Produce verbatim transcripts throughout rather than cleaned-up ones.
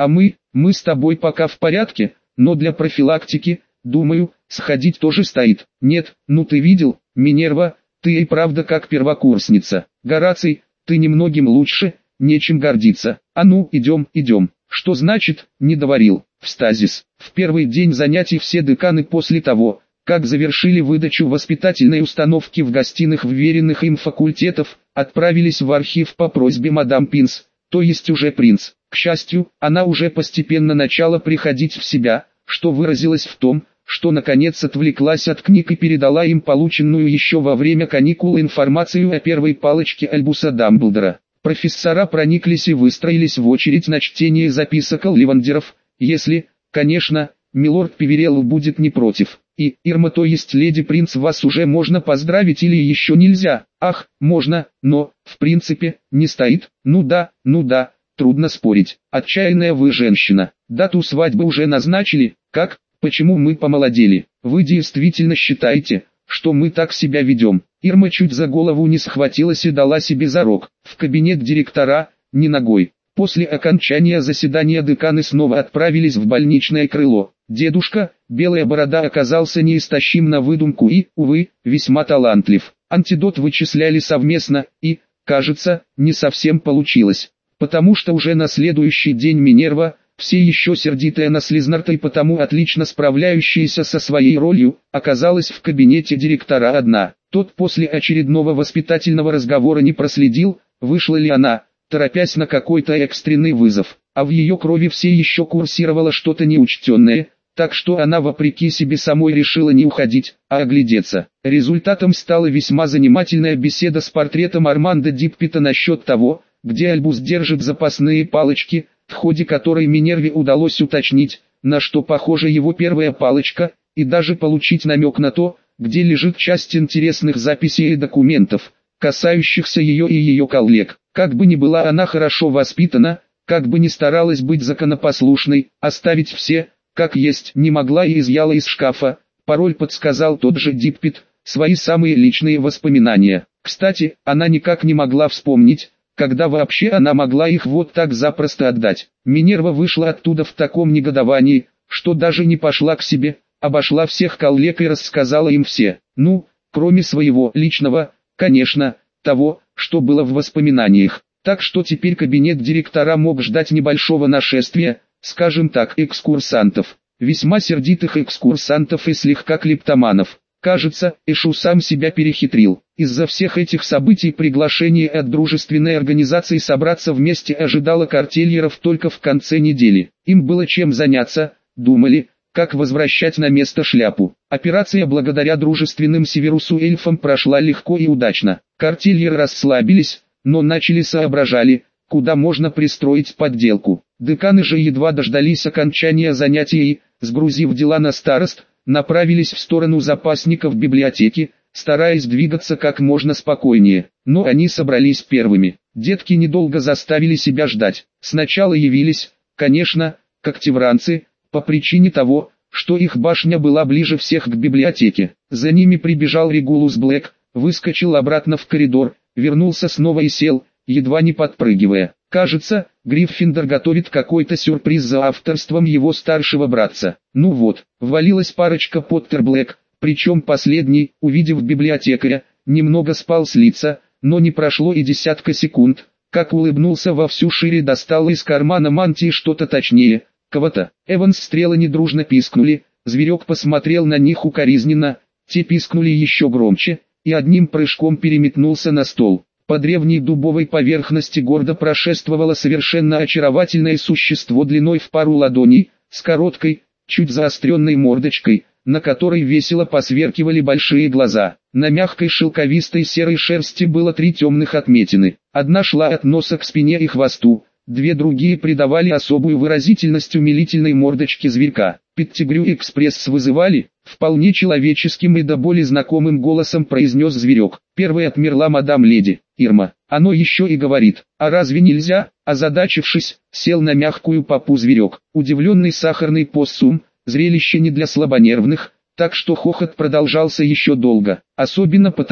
А мы, мы с тобой пока в порядке, но для профилактики, думаю, сходить тоже стоит. Нет, ну ты видел, Минерва, ты и правда как первокурсница. Гораций, ты немногим лучше, нечем гордиться. А ну, идем, идем. Что значит, не доварил, в стазис. В первый день занятий все деканы после того, как завершили выдачу воспитательной установки в гостиных вверенных им факультетов, отправились в архив по просьбе мадам Пинс, то есть уже принц. К счастью, она уже постепенно начала приходить в себя, что выразилось в том, что наконец отвлеклась от книг и передала им полученную еще во время каникул информацию о первой палочке Альбуса Дамблдора. Профессора прониклись и выстроились в очередь на чтение записок Олливандеров, если, конечно, милорд Певерелл будет не против. И, Ирма, то есть леди принц, вас уже можно поздравить или еще нельзя? Ах, можно, но, в принципе, не стоит. Ну да, ну да, трудно спорить. Отчаянная вы женщина. Дату свадьбы уже назначили? Как? Почему мы помолодели? Вы действительно считаете, что мы так себя ведем? Ирма чуть за голову не схватилась и дала себе зарок. В кабинет директора, не ногой. После окончания заседания деканы снова отправились в больничное крыло. Дедушка, Белая Борода, оказался неистощим на выдумку и, увы, весьма талантлив. Антидот вычисляли совместно, и, кажется, не совсем получилось. Потому что уже на следующий день Минерва, все еще сердитая на Слизнарта и потому отлично справляющаяся со своей ролью, оказалась в кабинете директора одна. Тот после очередного воспитательного разговора не проследил, вышла ли она, торопясь на какой-то экстренный вызов, а в ее крови все еще курсировало что-то неучтенное, так что она вопреки себе самой решила не уходить, а оглядеться. Результатом стала весьма занимательная беседа с портретом Армандо Диппета насчет того, где Альбус держит запасные палочки, в ходе которой Минерве удалось уточнить, на что похожа его первая палочка, и даже получить намек на то, где лежит часть интересных записей и документов, касающихся ее и ее коллег. Как бы ни была она хорошо воспитана, как бы ни старалась быть законопослушной, оставить все, как есть, не могла и изъяла из шкафа. Пароль подсказал тот же Диппет, свои самые личные воспоминания. Кстати, она никак не могла вспомнить, когда вообще она могла их вот так запросто отдать. Минерва вышла оттуда в таком негодовании, что даже не пошла к себе, обошла всех коллег и рассказала им все. Ну, кроме своего личного, конечно, того, что было в воспоминаниях. Так что теперь кабинет директора мог ждать небольшого нашествия, скажем так, экскурсантов. Весьма сердитых экскурсантов и слегка клептоманов. Кажется, Эшу сам себя перехитрил. Из-за всех этих событий приглашение от дружественной организации собраться вместе ожидало картельеров только в конце недели. Им было чем заняться, думали, как возвращать на место шляпу. Операция благодаря дружественным Северусу эльфам прошла легко и удачно. Картельеры расслабились, но начали соображали, куда можно пристроить подделку. Деканы же едва дождались окончания занятий и, сгрузив дела на старост, направились в сторону запасников библиотеки, стараясь двигаться как можно спокойнее. Но они собрались первыми. Детки недолго заставили себя ждать. Сначала явились, конечно, когтевранцы, по причине того, что их башня была ближе всех к библиотеке. За ними прибежал Регулус Блэк, выскочил обратно в коридор, вернулся снова и сел, едва не подпрыгивая. Кажется, Гриффиндор готовит какой-то сюрприз за авторством его старшего братца. Ну вот, ввалилась парочка Поттер Блэк, причем последний, увидев библиотекаря, немного спал с лица, но не прошло и десятка секунд, как улыбнулся во всю шире, достал из кармана мантии что-то точнее, кого-то. Эванс стрелы недружно пискнули, зверек посмотрел на них укоризненно, те пискнули еще громче, и одним прыжком переметнулся на стол. По древней дубовой поверхности гордо прошествовало совершенно очаровательное существо длиной в пару ладоней, с короткой, чуть заостренной мордочкой, на которой весело посверкивали большие глаза. На мягкой шелковистой серой шерсти было три темных отметины. Одна шла от носа к спине и хвосту, две другие придавали особую выразительность умилительной мордочке зверька. «Петтигрю Экспресс вызывали?» — вполне человеческим и до боли знакомым голосом произнес зверек. Первой отмерла мадам леди Ирма. Оно еще и говорит: «А разве нельзя?» Озадачившись, сел на мягкую попу зверек. Удивленный сахарный поссум, зрелище не для слабонервных, так что хохот продолжался еще долго. Особенно потому,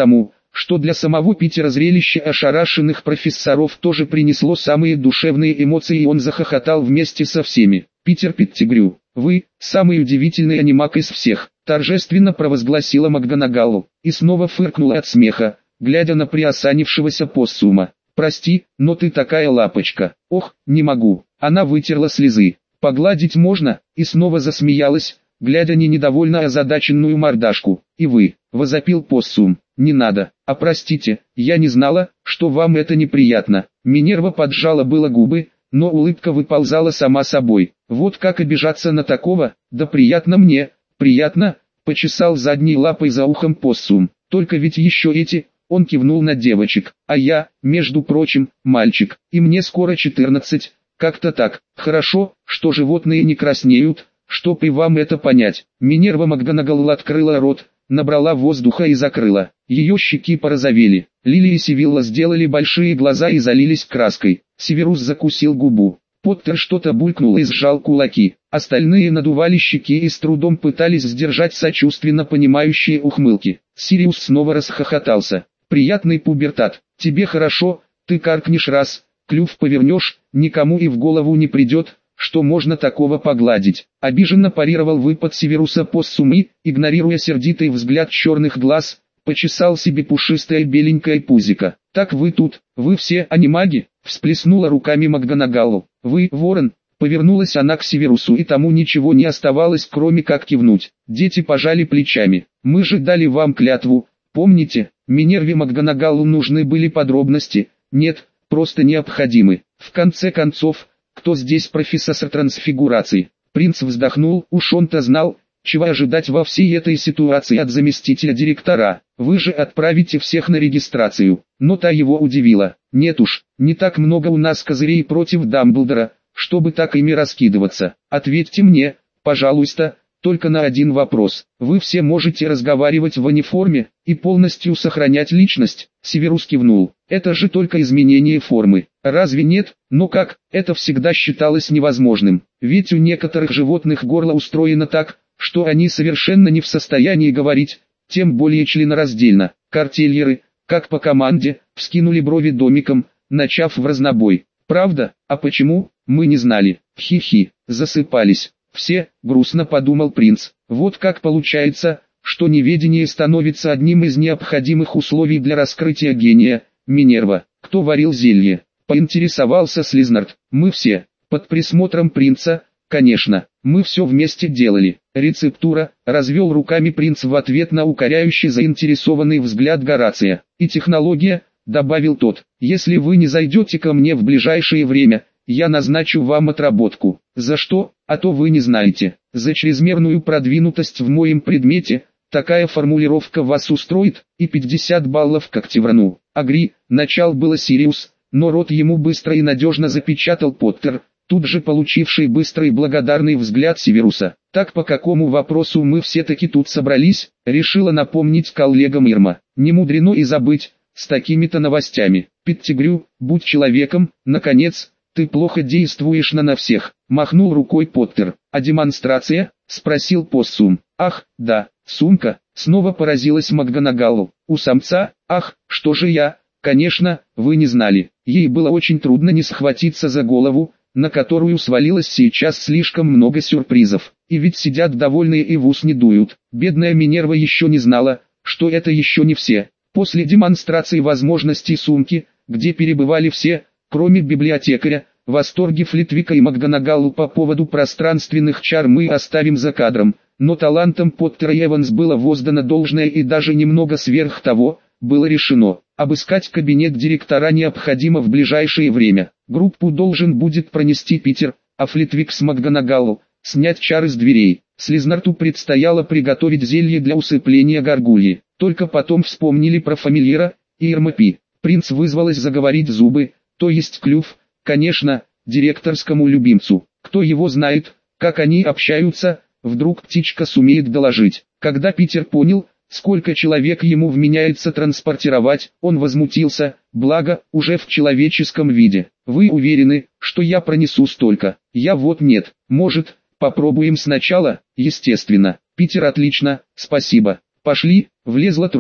что для самого Питера зрелище ошарашенных профессоров тоже принесло самые душевные эмоции, и он захохотал вместе со всеми. «Питер Петтигрю, вы – самый удивительный анимак из всех», – торжественно провозгласила МакГонагалл, и снова фыркнула от смеха, глядя на приосанившегося Поссума. «Прости, но ты такая лапочка». «Ох, не могу». Она вытерла слезы. «Погладить можно?» И снова засмеялась, глядя не недовольно озадаченную мордашку. «И вы», — возопил Поссум, — «не надо». «А простите, я не знала, что вам это неприятно». Минерва поджала было губы, но улыбка выползала сама собой. «Вот как обижаться на такого? Да приятно мне, приятно», — почесал задней лапой за ухом Поссум. «Только ведь еще эти...» Он кивнул на девочек. «А я, между прочим, мальчик, и мне скоро четырнадцать, как-то так. Хорошо, что животные не краснеют, чтоб и вам это понять». Минерва МакГонагалл открыла рот, набрала воздуха и закрыла. Ее щеки порозовели. Лили и Сивилла сделали большие глаза и залились краской. Северус закусил губу. Поттер что-то булькнул и сжал кулаки. Остальные надували щеки и с трудом пытались сдержать сочувственно понимающие ухмылки. Сириус снова расхохотался. «Приятный пубертат. Тебе хорошо, ты каркнешь раз, клюв повернешь, никому и в голову не придет, что можно такого погладить». Обиженно парировал выпад Северуса Поссум и, игнорируя сердитый взгляд черных глаз, почесал себе пушистое беленькое пузико. «Так вы тут, вы все анимаги?» — всплеснула руками МакГонагалл. «Вы, ворон?» — повернулась она к Северусу, и тому ничего не оставалось, кроме как кивнуть. Дети пожали плечами. «Мы же дали вам клятву, помните?» Минерве МакГонагалл нужны были подробности. «Нет, просто необходимы. В конце концов, кто здесь профессор трансфигурации?» Принц вздохнул, уж он-то знал, чего ожидать во всей этой ситуации от заместителя директора. «Вы же отправите всех на регистрацию». Но та его удивила. «Нет уж, не так много у нас козырей против Дамблдора, чтобы так ими раскидываться. Ответьте мне, пожалуйста, только на один вопрос. Вы все можете разговаривать в униформе и полностью сохранять личность?» Северус кивнул. «Это же только изменение формы. Разве нет? Но как? Это всегда считалось невозможным. Ведь у некоторых животных горло устроено так, что они совершенно не в состоянии говорить, тем более членораздельно». Картельеры, как по команде, вскинули брови домиком, начав в разнобой. «Правда? А почему? Мы не знали. Хи-хи, засыпались. Все», — грустно подумал принц. «Вот как получается, что неведение становится одним из необходимых условий для раскрытия гения». «Минерва, кто варил зелье?» — поинтересовался Слизнард. «Мы все, под присмотром принца, конечно, мы все вместе делали». «Рецептура», — развел руками принц в ответ на укоряющий заинтересованный взгляд Горация. «И технология», — добавил тот. «Если вы не зайдете ко мне в ближайшее время, я назначу вам отработку». «За что? А то вы не знаете». «За чрезмерную продвинутость в моем предмете. Такая формулировка вас устроит?» «И пятьдесят баллов к Октеврану». «Агри», — начал было Сириус, но рот ему быстро и надежно запечатал Поттер, тут же получивший быстрый и благодарный взгляд Северуса. «Так по какому вопросу мы все-таки тут собрались?» — решила напомнить коллегам Ирма. «Не мудрено и забыть, с такими-то новостями. Петтигрю, будь человеком, наконец, ты плохо действуешь на на всех», — махнул рукой Поттер. «А демонстрация?» — спросил Поссум. «Ах, да, сумка», — снова поразилась МакГонагалл. «У самца? Ах, что же я? Конечно, вы не знали». Ей было очень трудно не схватиться за голову, на которую свалилось сейчас слишком много сюрпризов. И ведь сидят довольные и в ус не дуют. Бедная Минерва еще не знала, что это еще не все. После демонстрации возможностей сумки, где перебывали все, кроме библиотекаря, восторги Флитвика и МакГонагалл по поводу пространственных чар мы оставим за кадром, но талантам Поттера и Эванс было воздано должное, и даже немного сверх того, было решено. Обыскать кабинет директора необходимо в ближайшее время. Группу должен будет пронести Питер, а Флитвик с МакГонагалл снять чары с дверей. Слизнарту предстояло приготовить зелье для усыпления горгульи. Только потом вспомнили про фамильера и Ирмапи. Принц вызвалась заговорить зубы, то есть клюв, конечно, директорскому любимцу. Кто его знает, как они общаются, вдруг птичка сумеет доложить. Когда Питер понял, сколько человек ему вменяется транспортировать, он возмутился, благо, уже в человеческом виде. «Вы уверены, что я пронесу столько?» «Я вот нет. Может, попробуем сначала?» «Естественно». «Питер, отлично, спасибо. Пошли», влезло трое.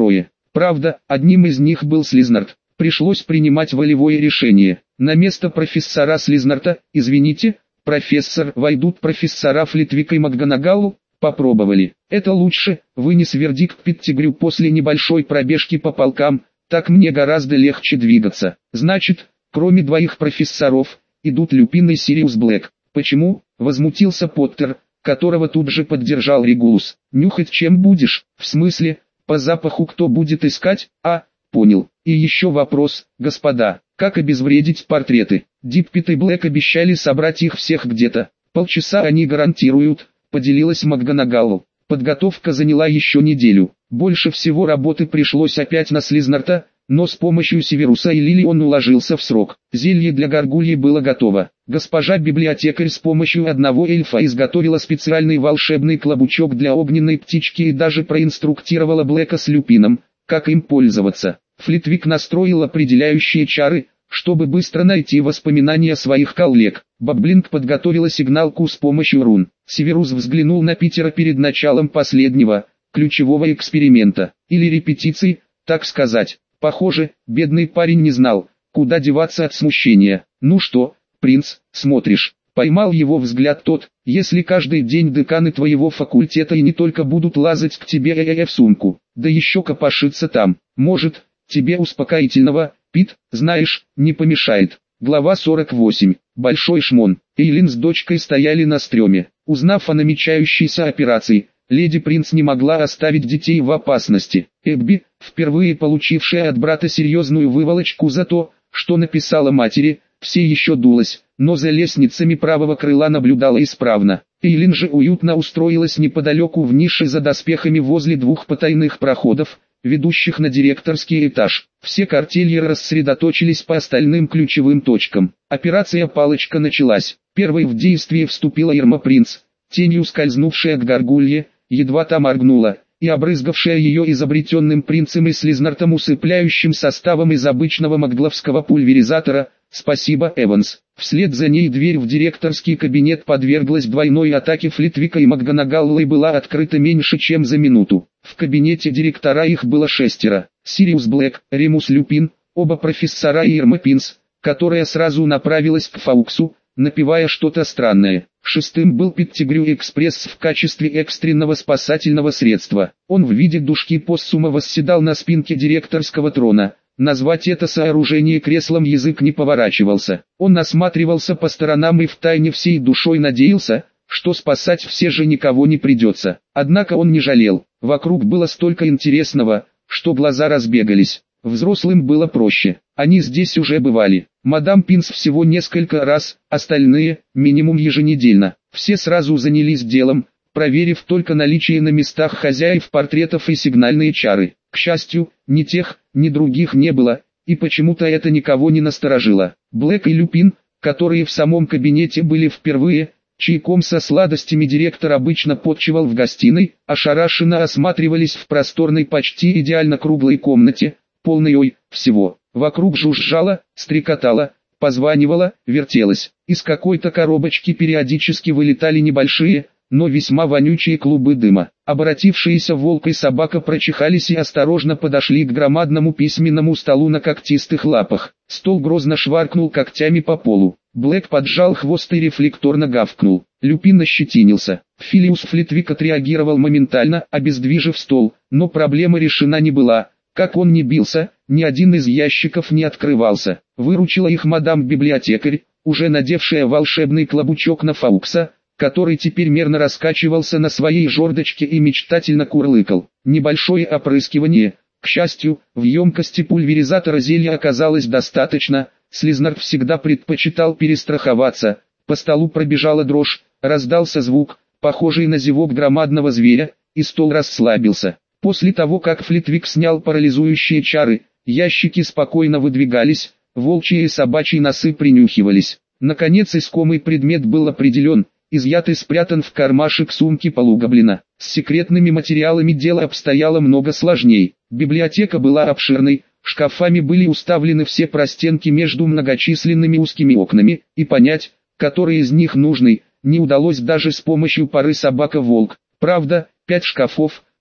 Правда, одним из них был Слизнард. Пришлось принимать волевое решение. На место профессора Слизнарда, извините, профессор, войдут профессора Флитвик и МакГонагалл. Попробовали. Это лучше, вынес вердикт Петтигрю после небольшой пробежки по полкам. Так мне гораздо легче двигаться. Значит, кроме двоих профессоров, идут Люпин и Сириус Блэк. Почему? Возмутился Поттер, которого тут же поддержал Регулус. Нюхать чем будешь? В смысле, по запаху кто будет искать? А, понял. И еще вопрос, господа, как обезвредить портреты? Диппет и Блэк обещали собрать их всех где-то. Полчаса они гарантируют, поделилась МакГонагалл. Подготовка заняла еще неделю. Больше всего работы пришлось опять на Слизнарда, но с помощью Северуса и Лили он уложился в срок. Зелье для горгульи было готово. Госпожа библиотекарь с помощью одного эльфа изготовила специальный волшебный клобучок для огненной птички и даже проинструктировала Блэка с Люпином, как им пользоваться. Флитвик настроил определяющие чары, чтобы быстро найти воспоминания своих коллег. Бобблинг подготовила сигналку с помощью рун. Северус взглянул на Питера перед началом последнего, ключевого эксперимента, или репетиции, так сказать. Похоже, бедный парень не знал, куда деваться от смущения. «Ну что, принц, смотришь?» Поймал его взгляд тот. «Если каждый день деканы твоего факультета и не только будут лазать к тебе э-э-э в сумку, да еще копошиться там, может, тебе успокоительного, Пит, знаешь, не помешает». Глава сорок восемь. Большой шмон. Эйлин с дочкой стояли на стреме. Узнав о намечающейся операции, леди Принц не могла оставить детей в опасности. Эбби, впервые получившая от брата серьезную выволочку за то, что написала матери, все еще дулась, но за лестницами правого крыла наблюдала исправно. Эйлин же уютно устроилась неподалеку в нише за доспехами возле двух потайных проходов, ведущих на директорский этаж. Все картельеры рассредоточились по остальным ключевым точкам. Операция «Палочка» началась. Первой в действие вступила Ирма Принц, тенью скользнувшая к горгулье, едва та моргнула, и обрызгавшая ее изобретенным принцем и Слизнартом усыпляющим составом из обычного макгловского пульверизатора. «Спасибо, Эванс». Вслед за ней дверь в директорский кабинет подверглась двойной атаке Флитвика и МакГонагалл и была открыта меньше чем за минуту. В кабинете директора их было шестеро. Сириус Блэк, Ремус Люпин, оба профессора и Ирма Пинс, которая сразу направилась к Фауксу, напевая что-то странное. Шестым был Петтигрю Экспресс в качестве экстренного спасательного средства. Он в виде душки поссума восседал на спинке директорского трона. Назвать это сооружение креслом язык не поворачивался. Он осматривался по сторонам и втайне всей душой надеялся, что спасать все же никого не придется. Однако он не жалел. Вокруг было столько интересного, что глаза разбегались. Взрослым было проще. Они здесь уже бывали. Мадам Пинс всего несколько раз, остальные – минимум еженедельно. Все сразу занялись делом, проверив только наличие на местах хозяев портретов и сигнальные чары. К счастью, ни тех, ни других не было, и почему-то это никого не насторожило. Блэк и Люпин, которые в самом кабинете были впервые, чайком со сладостями директор обычно подчевал в гостиной, ошарашенно осматривались в просторной почти идеально круглой комнате, полной ой, всего. Вокруг жужжало, стрекотало, позванивало, вертелось. Из какой-то коробочки периодически вылетали небольшие, но весьма вонючие клубы дыма. Обратившиеся волк и собака прочихались и осторожно подошли к громадному письменному столу на когтистых лапах. Стол грозно шваркнул когтями по полу. Блэк поджал хвост и рефлекторно гавкнул. Люпин ощетинился. Филиус Флитвик отреагировал моментально, обездвижив стол, но проблема решена не была. Как он ни бился, ни один из ящиков не открывался. Выручила их мадам-библиотекарь, уже надевшая волшебный клобучок на Фаукса, который теперь мерно раскачивался на своей жердочке и мечтательно курлыкал. Небольшое опрыскивание, к счастью, в емкости пульверизатора зелья оказалось достаточно. Слизнард всегда предпочитал перестраховаться. По столу пробежала дрожь, раздался звук, похожий на зевок громадного зверя, и стол расслабился. После того, как Флитвик снял парализующие чары, ящики спокойно выдвигались, волчьи и собачьи носы принюхивались. Наконец искомый предмет был определен, изъят и спрятан в кармашек сумки полугоблина. С секретными материалами дело обстояло много сложней. Библиотека была обширной, шкафами были уставлены все простенки между многочисленными узкими окнами, и понять, который из них нужный, не удалось даже с помощью пары собака-волк. Правда, пять шкафов,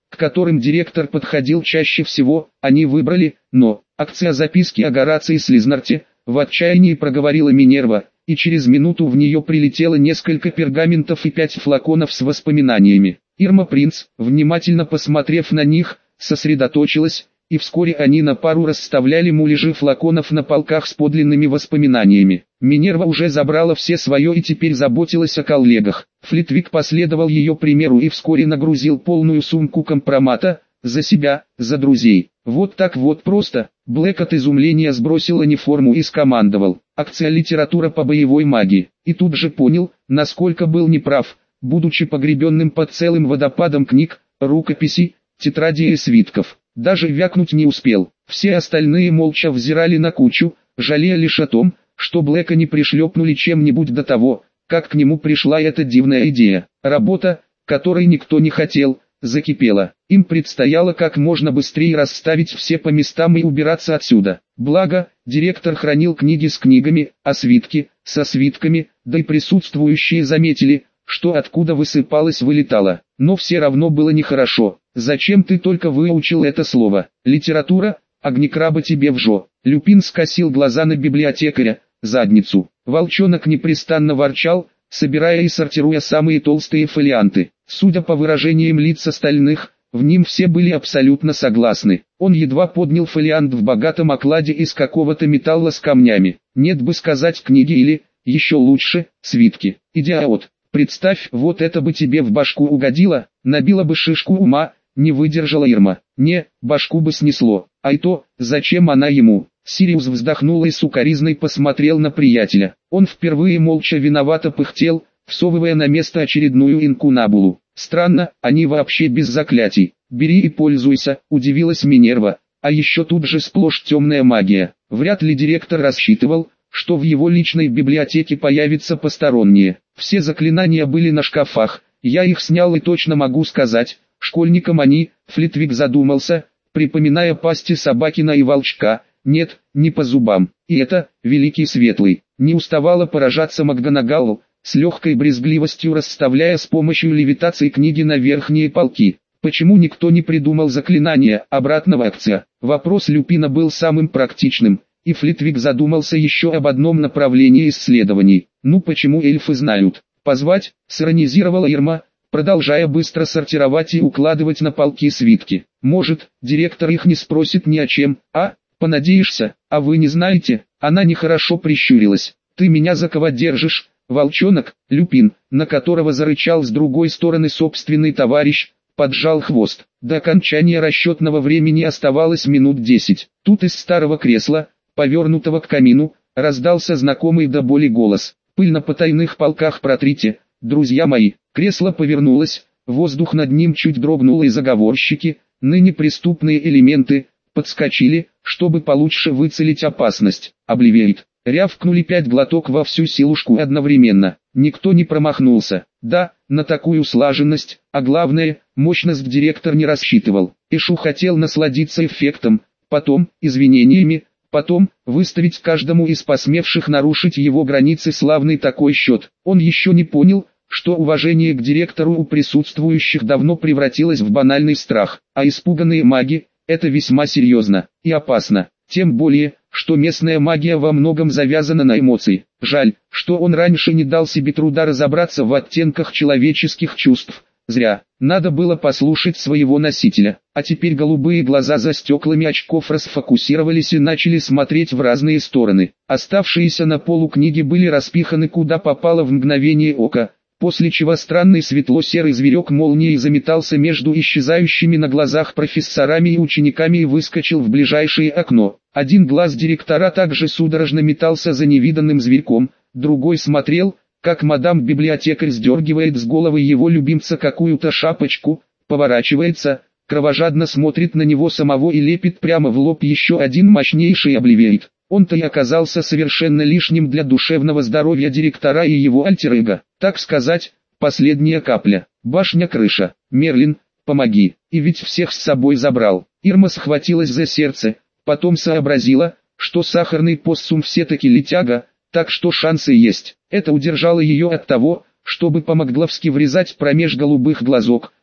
к которым директор подходил чаще всего, они выбрали, но, акция записки о Горации Слизнарте, в отчаянии проговорила Минерва, и через минуту в нее прилетело несколько пергаментов и пять флаконов с воспоминаниями. Ирма Принц, внимательно посмотрев на них, сосредоточилась, и вскоре они на пару расставляли муляжи флаконов на полках с подлинными воспоминаниями. Минерва уже забрала все свое и теперь заботилась о коллегах. Флитвик последовал ее примеру и вскоре нагрузил полную сумку компромата, за себя, за друзей. Вот так вот просто. Блэк от изумления сбросил униформу и скомандовал: акция «Литература по боевой магии». И тут же понял, насколько был неправ, будучи погребенным под целым водопадом книг, рукописей, тетрадей и свитков. Даже вякнуть не успел. Все остальные молча взирали на кучу, жалея лишь о том, что Блэка не пришлепнули чем-нибудь до того, как к нему пришла эта дивная идея. Работа, которой никто не хотел, закипела. Им предстояло как можно быстрее расставить все по местам и убираться отсюда. Благо, директор хранил книги с книгами, а свитки со свитками, да и присутствующие заметили, что откуда высыпалось вылетало. Но все равно было нехорошо. Зачем ты только выучил это слово? Литература, огнекраба тебе в жо. Люпин скосил глаза на библиотекаря, задницу. Волчонок непрестанно ворчал, собирая и сортируя самые толстые фолианты. Судя по выражениям лиц остальных, в ним все были абсолютно согласны. Он едва поднял фолиант в богатом окладе из какого-то металла с камнями. Нет бы сказать книги или, еще лучше, свитки. Идиот. Представь, вот это бы тебе в башку угодило, набило бы шишку ума, не выдержала Ирма. Не, башку бы снесло. А и то, зачем она ему? Сириус вздохнул и сукоризной посмотрел на приятеля. Он впервые молча виновато пыхтел, всовывая на место очередную инкунабулу. Странно, они вообще без заклятий. Бери и пользуйся, удивилась Минерва. А еще тут же сплошь темная магия. Вряд ли директор рассчитывал, что в его личной библиотеке появятся посторонние. Все заклинания были на шкафах, я их снял и точно могу сказать, школьникам они, Флитвик задумался, припоминая пасти собакина и волчка, нет, не по зубам. И это, великий светлый, не уставала поражаться МакГонагалл, с легкой брезгливостью расставляя с помощью левитации книги на верхние полки. Почему никто не придумал заклинания обратного акция? Вопрос Люпина был самым практичным. И Флитвик задумался еще об одном направлении исследований. Ну почему эльфы знают? Позвать, сиронизировала Ирма, продолжая быстро сортировать и укладывать на полки свитки. Может, директор их не спросит ни о чем, а? Понадеешься, а вы не знаете? Она нехорошо прищурилась. Ты меня за кого держишь, волчонок? Люпин, на которого зарычал с другой стороны собственный товарищ, поджал хвост. До окончания расчетного времени оставалось минут десять. Тут из старого кресла, повернутого к камину, раздался знакомый до боли голос. «Пыль на потайных полках протрите, друзья мои». Кресло повернулось, воздух над ним чуть дрогнул, и заговорщики, ныне преступные элементы, подскочили, чтобы получше выцелить опасность. Обливеет. Рявкнули пять глоток во всю силушку одновременно. Никто не промахнулся. Да, на такую слаженность, а главное, мощность директор не рассчитывал. Ишу хотел насладиться эффектом, потом, извинениями, потом, выставить каждому из посмевших нарушить его границы славный такой счет. Он еще не понял, что уважение к директору у присутствующих давно превратилось в банальный страх, а испуганные маги – это весьма серьезно и опасно. Тем более, что местная магия во многом завязана на эмоции. Жаль, что он раньше не дал себе труда разобраться в оттенках человеческих чувств. Зря. Надо было послушать своего носителя. А теперь голубые глаза за стеклами очков расфокусировались и начали смотреть в разные стороны. Оставшиеся на полу книги были распиханы куда попало в мгновение ока, после чего странный светло-серый зверек молнией заметался между исчезающими на глазах профессорами и учениками и выскочил в ближайшее окно. Один глаз директора также судорожно метался за невиданным зверьком, другой смотрел, как мадам-библиотекарь сдергивает с головы его любимца какую-то шапочку, поворачивается, кровожадно смотрит на него самого и лепит прямо в лоб еще один мощнейший обливеет. Он-то и оказался совершенно лишним для душевного здоровья директора и его альтер-эго. Так сказать, последняя капля. Башня-крыша. Мерлин, помоги. И ведь всех с собой забрал. Ирма схватилась за сердце, потом сообразила, что сахарный поссум все-таки летяга, так что шансы есть. Это удержало ее от того, чтобы по-макгловски врезать промеж голубых глазок,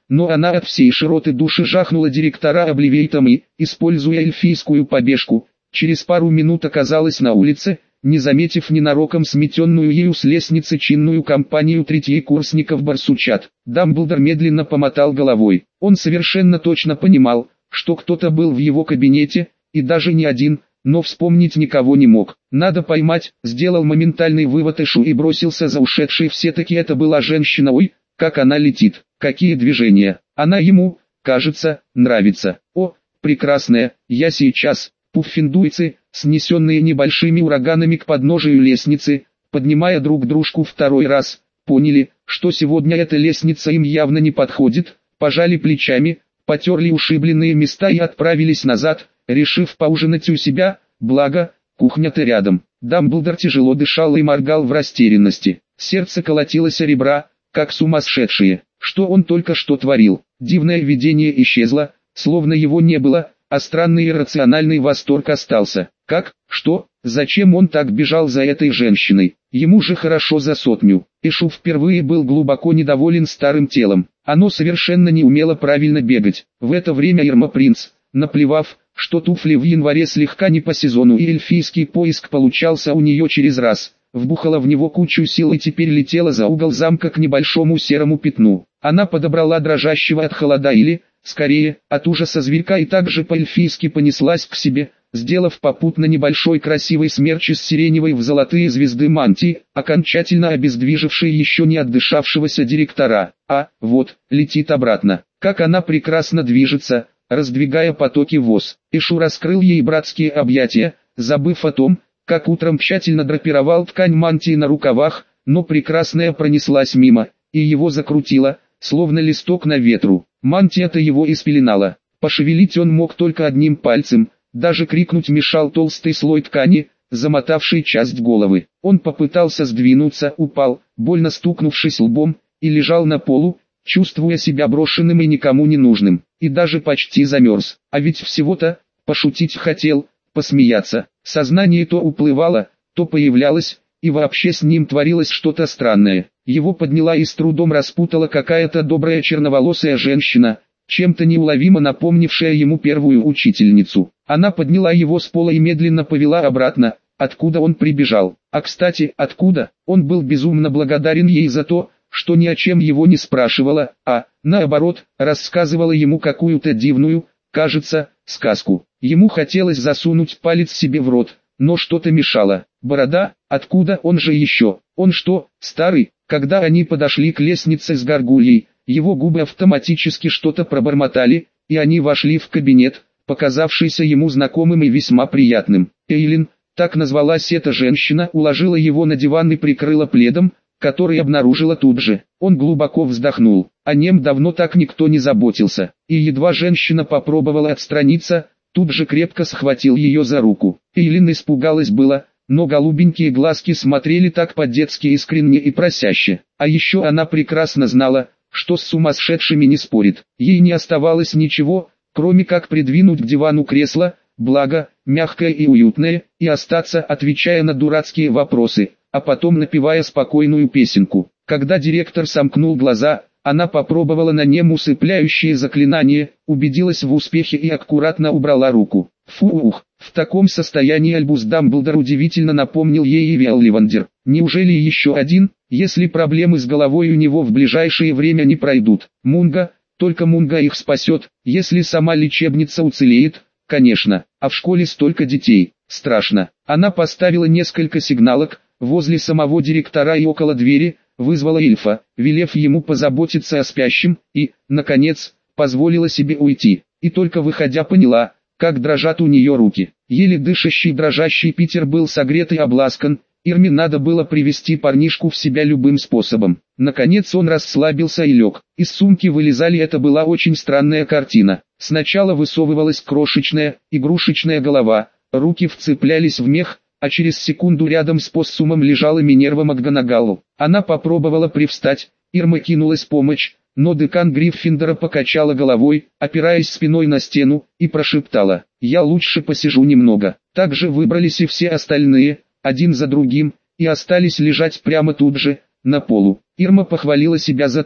но она от всей широты души жахнула директора обливейтом и, используя эльфийскую побежку, через пару минут оказалась на улице, не заметив ненароком сметенную ею с лестницы чинную компанию третьекурсников барсучат. Дамблдор медленно помотал головой. Он совершенно точно понимал, что кто-то был в его кабинете, и даже не один, но вспомнить никого не мог. Надо поймать, сделал моментальный вывод Эшу и бросился за ушедшей. Все-таки это была женщина. Ой, как она летит, какие движения. Она ему, кажется, нравится. О, прекрасная, я сейчас. Пуффиндуйцы, снесенные небольшими ураганами к подножию лестницы, поднимая друг дружку второй раз, поняли, что сегодня эта лестница им явно не подходит, пожали плечами, потерли ушибленные места и отправились назад, решив поужинать у себя, благо, кухня-то рядом. Дамблдор тяжело дышал и моргал в растерянности. Сердце колотилось о ребра, как сумасшедшее. Что он только что творил? Дивное видение исчезло, словно его не было, а странный иррациональный восторг остался. Как? Что? Зачем он так бежал за этой женщиной? Ему же хорошо за сотню. Эшу впервые был глубоко недоволен старым телом. Оно совершенно не умело правильно бегать. В это время Ирма Принц, наплевав, что туфли в январе слегка не по сезону и эльфийский поиск получался у нее через раз, вбухала в него кучу сил и теперь летела за угол замка к небольшому серому пятну. Она подобрала дрожащего от холода или, скорее, от ужаса зверька и также по-эльфийски понеслась к себе, сделав попутно небольшой красивый смерч из сиреневой в золотые звезды мантии, окончательно обездвиживший еще не отдышавшегося директора. А, вот, летит обратно. Как она прекрасно движется, раздвигая потоки воз. Эшу раскрыл ей братские объятия, забыв о том, как утром тщательно драпировал ткань мантии на рукавах, но прекрасная пронеслась мимо, и его закрутило, словно листок на ветру. Мантия-то его испеленала. Пошевелить он мог только одним пальцем, даже крикнуть мешал толстый слой ткани, замотавший часть головы. Он попытался сдвинуться, упал, больно стукнувшись лбом, и лежал на полу, чувствуя себя брошенным и никому не нужным, и даже почти замерз. А ведь всего-то, пошутить хотел, посмеяться. Сознание то уплывало, то появлялось, и вообще с ним творилось что-то странное. Его подняла и с трудом распутала какая-то добрая черноволосая женщина, чем-то неуловимо напомнившая ему первую учительницу. Она подняла его с пола и медленно повела обратно, откуда он прибежал. А кстати, откуда? Он был безумно благодарен ей за то, что ни о чем его не спрашивала, а, наоборот, рассказывала ему какую-то дивную, кажется, сказку. Ему хотелось засунуть палец себе в рот, но что-то мешало. Борода? Откуда он же еще? Он что, старый? Когда они подошли к лестнице с горгульей, его губы автоматически что-то пробормотали, и они вошли в кабинет, показавшийся ему знакомым и весьма приятным. Эйлин, так назвалась эта женщина, уложила его на диван и прикрыла пледом, который обнаружила тут же. Он глубоко вздохнул. О нем давно так никто не заботился, и едва женщина попробовала отстраниться, тут же крепко схватил ее за руку. Эйлин испугалась было, но голубенькие глазки смотрели так по-детски искренне и просяще. А еще она прекрасно знала, что с сумасшедшими не спорит. Ей не оставалось ничего, кроме как придвинуть к дивану кресло, благо, мягкое и уютное, и остаться, отвечая на дурацкие вопросы, а потом напевая спокойную песенку. Когда директор сомкнул глаза, она попробовала на нем усыпляющее заклинание, убедилась в успехе и аккуратно убрала руку. Фух, в таком состоянии Альбус Дамблдор удивительно напомнил ей и Олливандер. Неужели еще один, если проблемы с головой у него в ближайшее время не пройдут? Мунга, только Мунга их спасет, если сама лечебница уцелеет, конечно, а в школе столько детей, страшно. Она поставила несколько сигналок возле самого директора и около двери, вызвала эльфа, велев ему позаботиться о спящем, и, наконец, позволила себе уйти. И только выходя поняла, как дрожат у нее руки. Еле дышащий дрожащий Питер был согрет и обласкан, Ирме надо было привести парнишку в себя любым способом. Наконец он расслабился и лег. Из сумки вылезали, это была очень странная картина. Сначала высовывалась крошечная, игрушечная голова, руки вцеплялись в мех, а через секунду рядом с поссумом лежала Минерва МакГонагалл. Она попробовала привстать, Ирма кинулась помочь, но декан Гриффиндора покачала головой, опираясь спиной на стену, и прошептала: «Я лучше посижу немного». Также выбрались и все остальные, один за другим, и остались лежать прямо тут же, на полу. Ирма похвалила себя за то,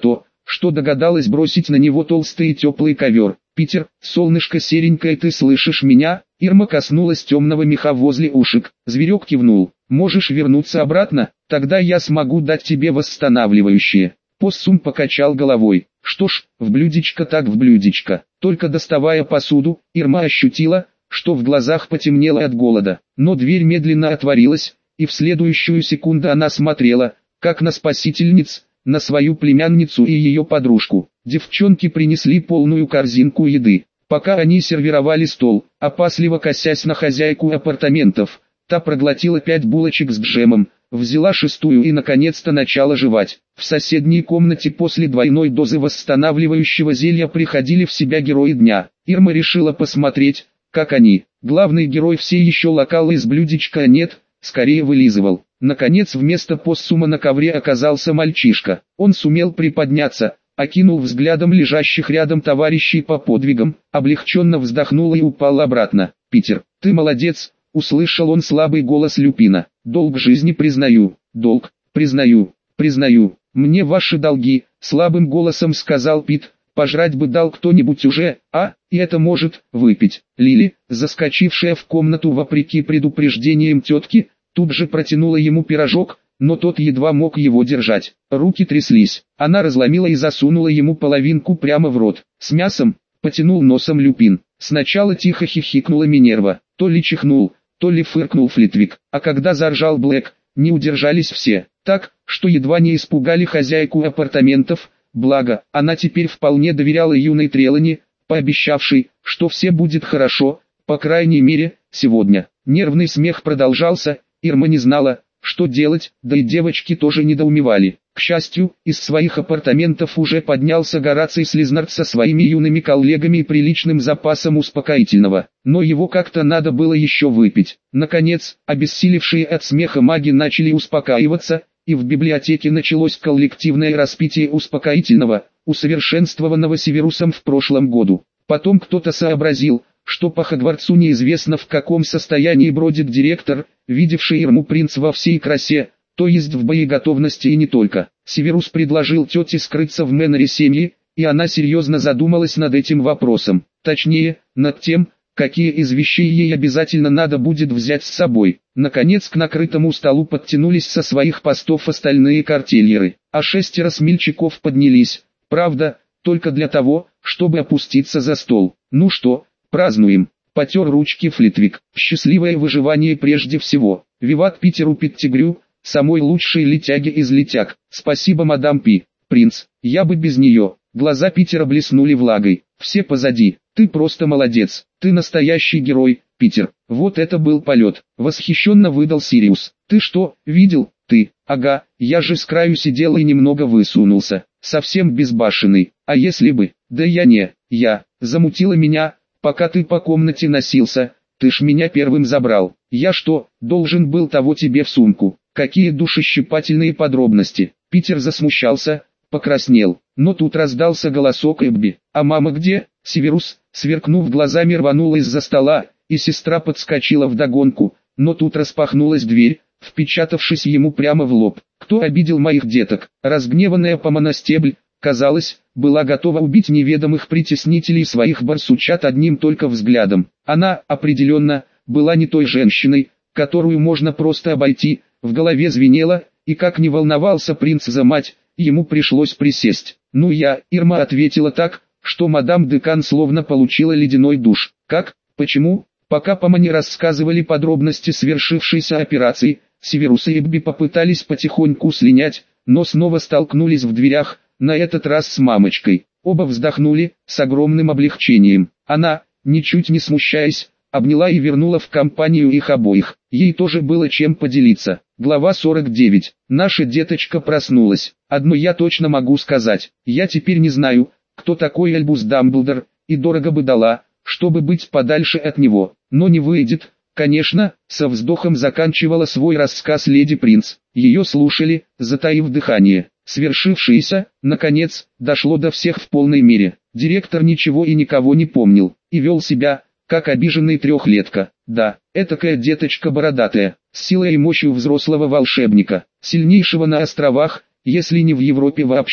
что догадалась бросить на него толстый и теплый ковер. «Питер, солнышко серенькое, ты слышишь меня?» Ирма коснулась темного меха возле ушек. Зверек кивнул. «Можешь вернуться обратно, тогда я смогу дать тебе восстанавливающее». Поссум покачал головой. Что ж, в блюдечко так в блюдечко. Только доставая посуду, Ирма ощутила, что в глазах потемнело от голода. Но дверь медленно отворилась, и в следующую секунду она смотрела, как на спасительниц, на свою племянницу и ее подружку. Девчонки принесли полную корзинку еды. Пока они сервировали стол, опасливо косясь на хозяйку апартаментов, та проглотила пять булочек с джемом, взяла шестую и наконец-то начала жевать. В соседней комнате после двойной дозы восстанавливающего зелья приходили в себя герои дня. Ирма решила посмотреть, как они. Главный герой все еще лакал из блюдечка, нет, скорее вылизывал. Наконец вместо поссума на ковре оказался мальчишка. Он сумел приподняться, окинул взглядом лежащих рядом товарищей по подвигам, облегченно вздохнул и упал обратно. «Питер, ты молодец!» — услышал он слабый голос Люпина. «Долг жизни признаю, долг, признаю, признаю. Мне ваши долги», — слабым голосом сказал Пит. «Пожрать бы дал кто-нибудь уже, а, и это может, выпить». Лили, заскочившая в комнату вопреки предупреждениям тетки, тут же протянула ему пирожок, но тот едва мог его держать. Руки тряслись. Она разломила и засунула ему половинку прямо в рот. «С мясом?» — потянул носом Люпин. Сначала тихо хихикнула Минерва, то ли чихнул, то ли фыркнул Флитвик, а когда заржал Блэк, не удержались все, так, что едва не испугали хозяйку апартаментов. Благо, она теперь вполне доверяла юной Трелани, пообещавшей, что все будет хорошо, по крайней мере, сегодня. Нервный смех продолжался, Ирма не знала, что делать, да и девочки тоже недоумевали. К счастью, из своих апартаментов уже поднялся Гораций Слизнард со своими юными коллегами и приличным запасом успокоительного, но его как-то надо было еще выпить. Наконец, обессилевшие от смеха маги начали успокаиваться, и в библиотеке началось коллективное распитие успокоительного, усовершенствованного Северусом в прошлом году. Потом кто-то сообразил, что по Хогвартсу неизвестно в каком состоянии бродит директор, видевший Ирму принц во всей красе, то есть в боеготовности и не только. Северус предложил тете скрыться в Мэннере семьи, и она серьезно задумалась над этим вопросом. Точнее, над тем, какие из вещей ей обязательно надо будет взять с собой. Наконец к накрытому столу подтянулись со своих постов остальные картельеры, а шестеро смельчаков поднялись, правда, только для того, чтобы опуститься за стол. «Ну что, празднуем?» — потер ручки Флитвик. «Счастливое выживание прежде всего. Виват Питеру Петтигрю, самой лучшей летяге из летяг. Спасибо, мадам Пи. Принц, я бы без нее». Глаза Питера блеснули влагой. «Все позади. Ты просто молодец. Ты настоящий герой, Питер». «Вот это был полет!» — восхищенно выдал Сириус. «Ты что, видел? Ты?» «Ага, я же с краю сидел и немного высунулся. Совсем безбашенный. А если бы?» «Да я не, я. Замутило меня, пока ты по комнате носился. Ты ж меня первым забрал. Я что, должен был того тебе в сумку?» Какие душещипательные подробности. Питер засмущался, покраснел. Но тут раздался голосок Эбби. «А мама где?» Северус, сверкнув глазами, рванул из-за стола, и сестра подскочила вдогонку, но тут распахнулась дверь, впечатавшись ему прямо в лоб. «Кто обидел моих деток?» Разгневанная Помоностебль, казалось, была готова убить неведомых притеснителей своих барсучат одним только взглядом. Она, определенно, была не той женщиной, которую можно просто обойти. В голове звенело, и как не волновался принц за мать, ему пришлось присесть. «Ну я», Ирма ответила так, что мадам Декан словно получила ледяной душ. «Как? Почему?» Пока Помани рассказывали подробности свершившейся операции, Северус и Эбби попытались потихоньку слинять, но снова столкнулись в дверях, на этот раз с мамочкой. Оба вздохнули, с огромным облегчением. Она, ничуть не смущаясь, обняла и вернула в компанию их обоих. Ей тоже было чем поделиться. Глава сорок девять. Наша деточка проснулась. Одно я точно могу сказать. Я теперь не знаю, кто такой Альбус Дамблдор, и дорого бы дала, чтобы быть подальше от него. Но не выйдет, конечно, со вздохом заканчивала свой рассказ леди Принц. Ее слушали, затаив дыхание. Свершившееся, наконец, дошло до всех в полной мере. Директор ничего и никого не помнил, и вел себя, как обиженный трехлетка. Да, этакая деточка бородатая, с силой и мощью взрослого волшебника, сильнейшего на островах, если не в Европе вообще.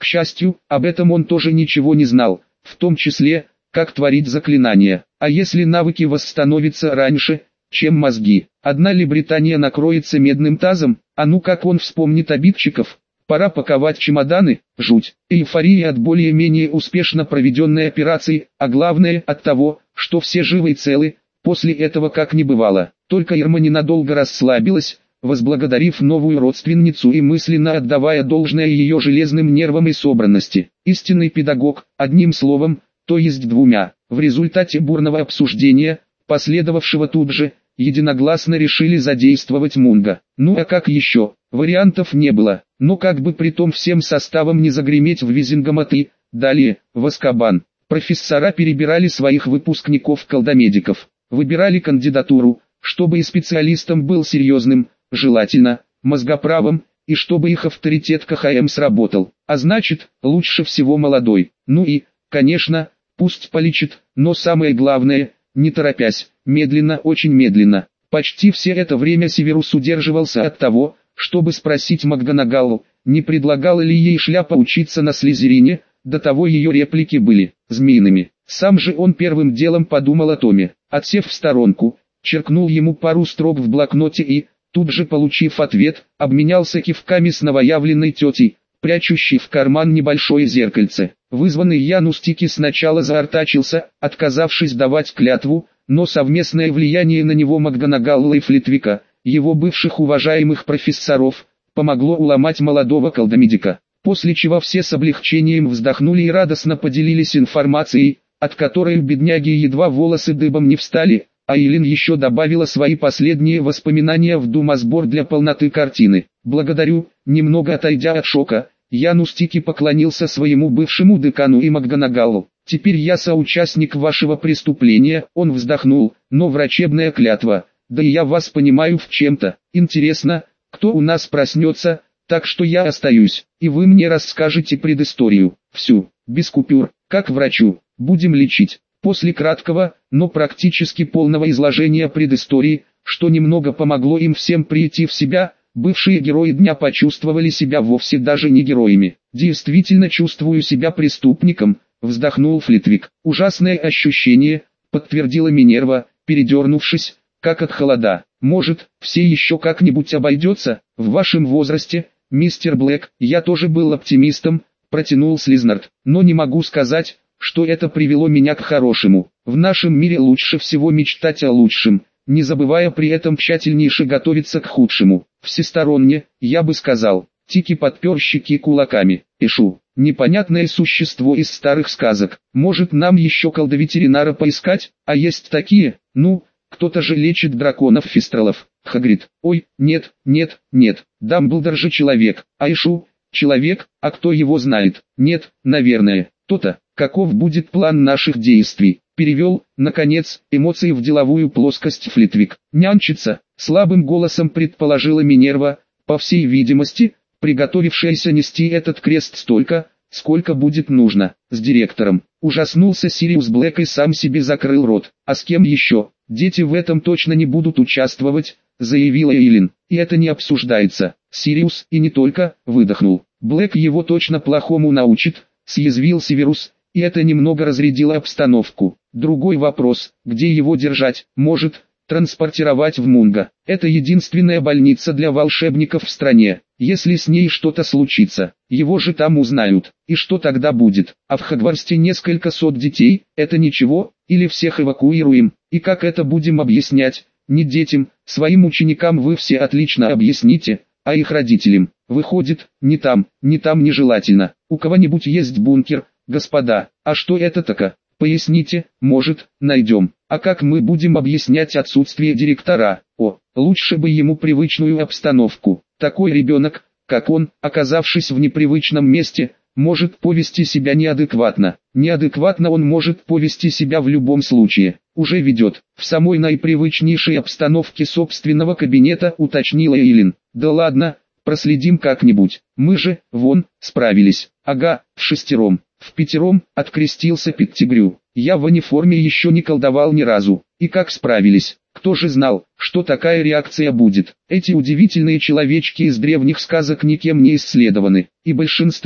К счастью, об этом он тоже ничего не знал, в том числе, как творить заклинания. А если навыки восстановятся раньше, чем мозги? Одна ли Британия накроется медным тазом? А ну как он вспомнит обидчиков? Пора паковать чемоданы, жуть. Эйфория от более-менее успешно проведенной операции, а главное от того, что все живы и целы, после этого как не бывало. Только Ирма ненадолго расслабилась, возблагодарив новую родственницу и мысленно отдавая должное ее железным нервам и собранности. Истинный педагог, одним словом, то есть двумя. В результате бурного обсуждения, последовавшего тут же, единогласно решили задействовать Мунга. Ну а как еще? Вариантов не было, но как бы при том всем составом не загреметь в Визингамот и, далее, в Азкабан. Профессора перебирали своих выпускников-колдомедиков, выбирали кандидатуру, чтобы и специалистом был серьезным, желательно, мозгоправым, и чтобы их авторитет ка ха эм сработал, а значит, лучше всего молодой. Ну и, конечно, пусть полечит, но самое главное, не торопясь, медленно, очень медленно. Почти все это время Северус удерживался от того, чтобы спросить МакГонагаллу, не предлагала ли ей Шляпа учиться на Слизерине, до того ее реплики были змеиными. Сам же он первым делом подумал о Томе, отсев в сторонку, черкнул ему пару строк в блокноте и, тут же получив ответ, обменялся кивками с новоявленной тетей, прячущей в карман небольшое зеркальце. Вызванный Янус Тики сначала заортачился, отказавшись давать клятву, но совместное влияние на него МакГонагалла и Флитвика, его бывших уважаемых профессоров, помогло уломать молодого колдомедика. После чего все с облегчением вздохнули и радостно поделились информацией, от которой у бедняги едва волосы дыбом не встали, а Элин еще добавила свои последние воспоминания в думосбор для полноты картины. «Благодарю», немного отойдя от шока, Янус Тики поклонился своему бывшему декану и МакГонагаллу. «Теперь я соучастник вашего преступления», он вздохнул, «но врачебная клятва, да и я вас понимаю в чем-то. Интересно, кто у нас проснется, так что я остаюсь, и вы мне расскажете предысторию, всю, без купюр, как врачу, будем лечить». После краткого, но практически полного изложения предыстории, что немного помогло им всем прийти в себя, бывшие герои дня почувствовали себя вовсе даже не героями. «Действительно чувствую себя преступником», вздохнул Флитвик. «Ужасное ощущение», подтвердила Минерва, передернувшись, как от холода. «Может, все еще как-нибудь обойдется? В вашем возрасте, мистер Блэк, я тоже был оптимистом», протянул Слизнард. «Но не могу сказать, что это привело меня к хорошему. В нашем мире лучше всего мечтать о лучшем, не забывая при этом тщательнейше готовиться к худшему. Всесторонне, я бы сказал». Тики подпер щеки кулаками. «Эшу, непонятное существо из старых сказок. Может, нам еще колдоветеринара поискать? А есть такие? Ну, кто-то же лечит драконов-фистралов». Хагрид. «Ой, нет, нет, нет, Дамблдор же человек, а Эшу, человек, а кто его знает? Нет, наверное, то-то». «Каков будет план наших действий?» Перевел, наконец, эмоции в деловую плоскость Флитвик. «Нянчиться», слабым голосом предположила Минерва, по всей видимости, приготовившаяся нести этот крест столько, сколько будет нужно. С директором. Ужаснулся Сириус Блэк и сам себе закрыл рот. «А с кем еще? Дети в этом точно не будут участвовать», заявила Эйлин. «И это не обсуждается». Сириус, и не только, выдохнул. «Блэк его точно плохому научит», съязвил Северус. И это немного разрядило обстановку. Другой вопрос, где его держать? Может, транспортировать в Мунго. Это единственная больница для волшебников в стране. Если с ней что-то случится, его же там узнают. И что тогда будет? А в Хогвартсе несколько сот детей, это ничего? Или всех эвакуируем? И как это будем объяснять? Не детям, своим ученикам вы все отлично объясните, а их родителям. Выходит, не там, не там нежелательно. У кого-нибудь есть бункер? Господа, а что это такое? Поясните, может, найдем. А как мы будем объяснять отсутствие директора? О, лучше бы ему привычную обстановку. Такой ребенок, как он, оказавшись в непривычном месте, может повести себя неадекватно. Неадекватно он может повести себя в любом случае. Уже ведет, в самой наипривычнейшей обстановке собственного кабинета, уточнила Эйлин. Да ладно, проследим как-нибудь. Мы же, вон, справились. Ага, в шестером. В пятером, открестился Петтигрю. Я в униформе еще не колдовал ни разу. И как справились? Кто же знал, что такая реакция будет? Эти удивительные человечки из древних сказок никем не исследованы. И большинство,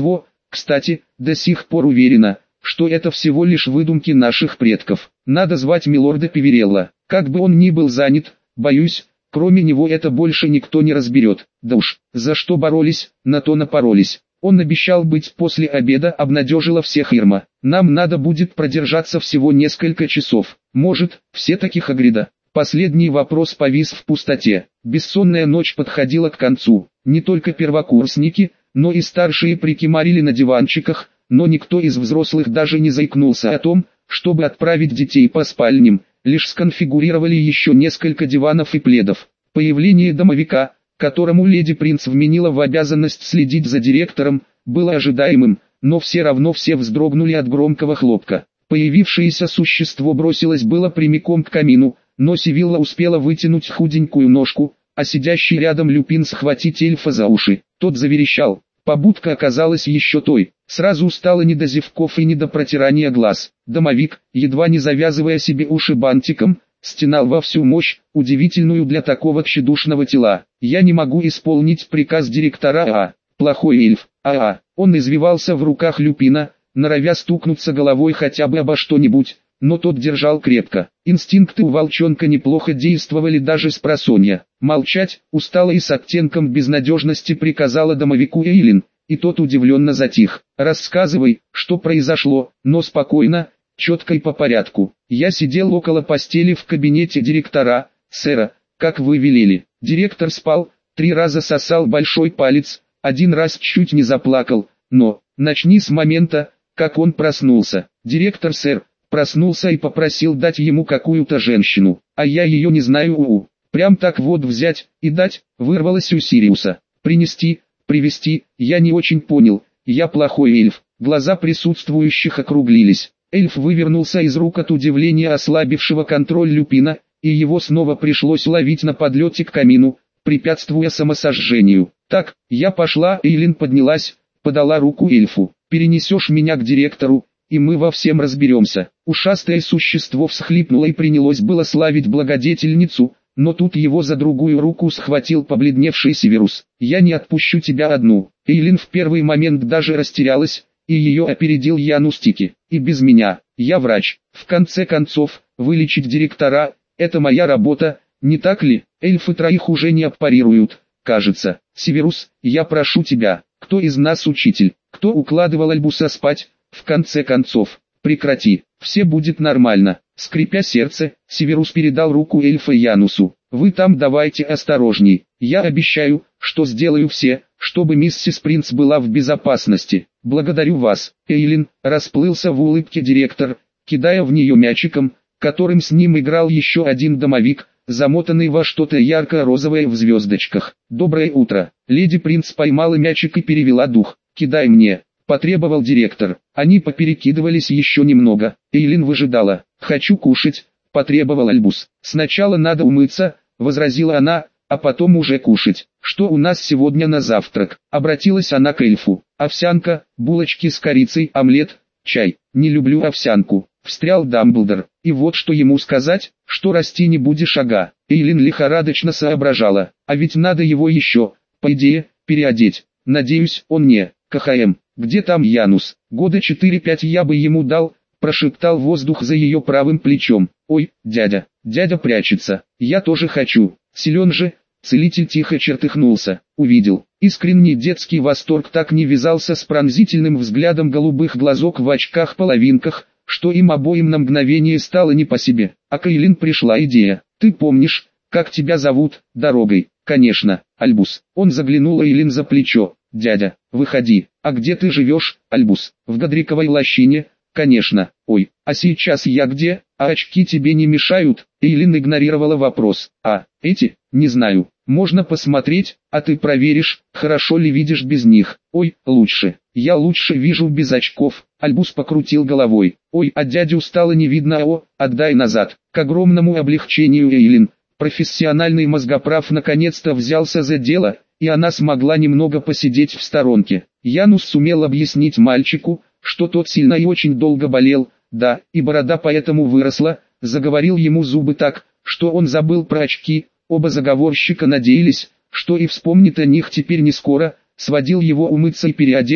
Кстати, до сих пор уверена, что это всего лишь выдумки наших предков. Надо звать милорда Пиверелла. Как бы он ни был занят, боюсь, кроме него это больше никто не разберет. Да уж, за что боролись, на то напоролись. Он обещал быть после обеда, обнадежила всех Ирма. Нам надо будет продержаться всего несколько часов. Может, все-таки Хагрида. Последний вопрос повис в пустоте. Бессонная ночь подходила к концу. Не только первокурсники, но и старшие прикимарили на диванчиках, но никто из взрослых даже не заикнулся о том, чтобы отправить детей по спальням, лишь сконфигурировали еще несколько диванов и пледов. Появление домовика, которому леди Принц вменила в обязанность следить за директором, было ожидаемым, но все равно все вздрогнули от громкого хлопка. Появившееся существо бросилось было прямиком к камину, но Сивилла успела вытянуть худенькую ножку, а сидящий рядом Люпин схватить эльфа за уши. Тот заверещал. Побудка оказалась еще той. Сразу стало не до зевков и не до протирания глаз. Домовик, едва не завязывая себе уши бантиком, стенал во всю мощь, удивительную для такого тщедушного тела. «Я не могу исполнить приказ директора, а, плохой эльф, а-а». Он извивался в руках Люпина, норовя стукнуться головой хотя бы обо что-нибудь, но тот держал крепко. Инстинкты у волчонка неплохо действовали даже с просонья. Молчать, устало и с оттенком безнадежности приказала домовику Эйлин, и тот удивленно затих. «Рассказывай, что произошло, но спокойно, четко и по порядку». «Я сидел около постели в кабинете директора, сэра, как вы велели. Директор спал, три раза сосал большой палец, один раз чуть не заплакал, но, начни с момента, как он проснулся. Директор, сэр, проснулся и попросил дать ему какую-то женщину, а я ее не знаю, у-у. Прям так вот взять и дать», вырвалось у Сириуса. «Принести, привести, я не очень понял, я плохой эльф». Глаза присутствующих округлились. Эльф вывернулся из рук от удивления ослабившего контроль Люпина, и его снова пришлось ловить на подлете к камину, препятствуя самосожжению. «Так, я пошла». Эйлин поднялась, подала руку эльфу. «Перенесешь меня к директору, и мы во всем разберемся». Ушастое существо всхлипнуло и принялось было славить благодетельницу, но тут его за другую руку схватил побледневший Северус. «Я не отпущу тебя одну». Эйлин в первый момент даже растерялась, и ее опередил Янус Тики. «И без меня, я врач. В конце концов, вылечить директора – это моя работа, не так ли? Эльфы троих уже не аппарируют, кажется. Северус, я прошу тебя, кто из нас учитель? Кто укладывал Альбуса спать? В конце концов, прекрати, все будет нормально». Скрипя сердце, Северус передал руку эльфа Янусу. «Вы там давайте осторожней. Я обещаю, что сделаю все, чтобы миссис Принц была в безопасности. Благодарю вас». Эйлин, расплылся в улыбке директор, кидая в нее мячиком, которым с ним играл еще один домовик, замотанный во что-то ярко-розовое в звездочках. «Доброе утро». Леди Принц поймала мячик и перевела дух. «Кидай мне», — потребовал директор. Они поперекидывались еще немного. Эйлин выжидала. «Хочу кушать», — потребовал Альбус. «Сначала надо умыться», — возразила она, — «а потом уже кушать». «Что у нас сегодня на завтрак?» — обратилась она к эльфу. «Овсянка, булочки с корицей, омлет, чай». «Не люблю овсянку», — встрял Дамблдор. И вот что ему сказать, что расти не будешь, ага. Эйлин лихорадочно соображала. А ведь надо его еще, по идее, переодеть. Надеюсь, он не. КХМ. Где там Янус? Года четыре-пять я бы ему дал, прошептал воздух за ее правым плечом. «Ой, дядя, дядя прячется, я тоже хочу, силен же». Целитель тихо чертыхнулся, увидел. Искренний детский восторг так не вязался с пронзительным взглядом голубых глазок в очках-половинках, что им обоим на мгновение стало не по себе. А к Эйлин пришла идея. «Ты помнишь, как тебя зовут?» «Дорогой». «Конечно, Альбус». Он заглянул Эйлин за плечо. «Дядя, выходи. А где ты живешь, Альбус?» «В Годриковой лощине». «Конечно. Ой, а сейчас я где? А очки тебе не мешают?» Эйлин игнорировала вопрос. «А, эти? Не знаю. Можно посмотреть, а ты проверишь, хорошо ли видишь без них». «Ой, лучше. Я лучше вижу без очков». Альбус покрутил головой. «Ой, а дядю стало не видно, о, отдай назад». К огромному облегчению Эйлин, профессиональный мозгоправ наконец-то взялся за дело, и она смогла немного посидеть в сторонке. Янус сумел объяснить мальчику, что тот сильно и очень долго болел, да, и борода поэтому выросла, заговорил ему зубы так, что он забыл про очки. Оба заговорщика надеялись, что и вспомнит о них теперь не скоро, сводил его умыться и переодеться,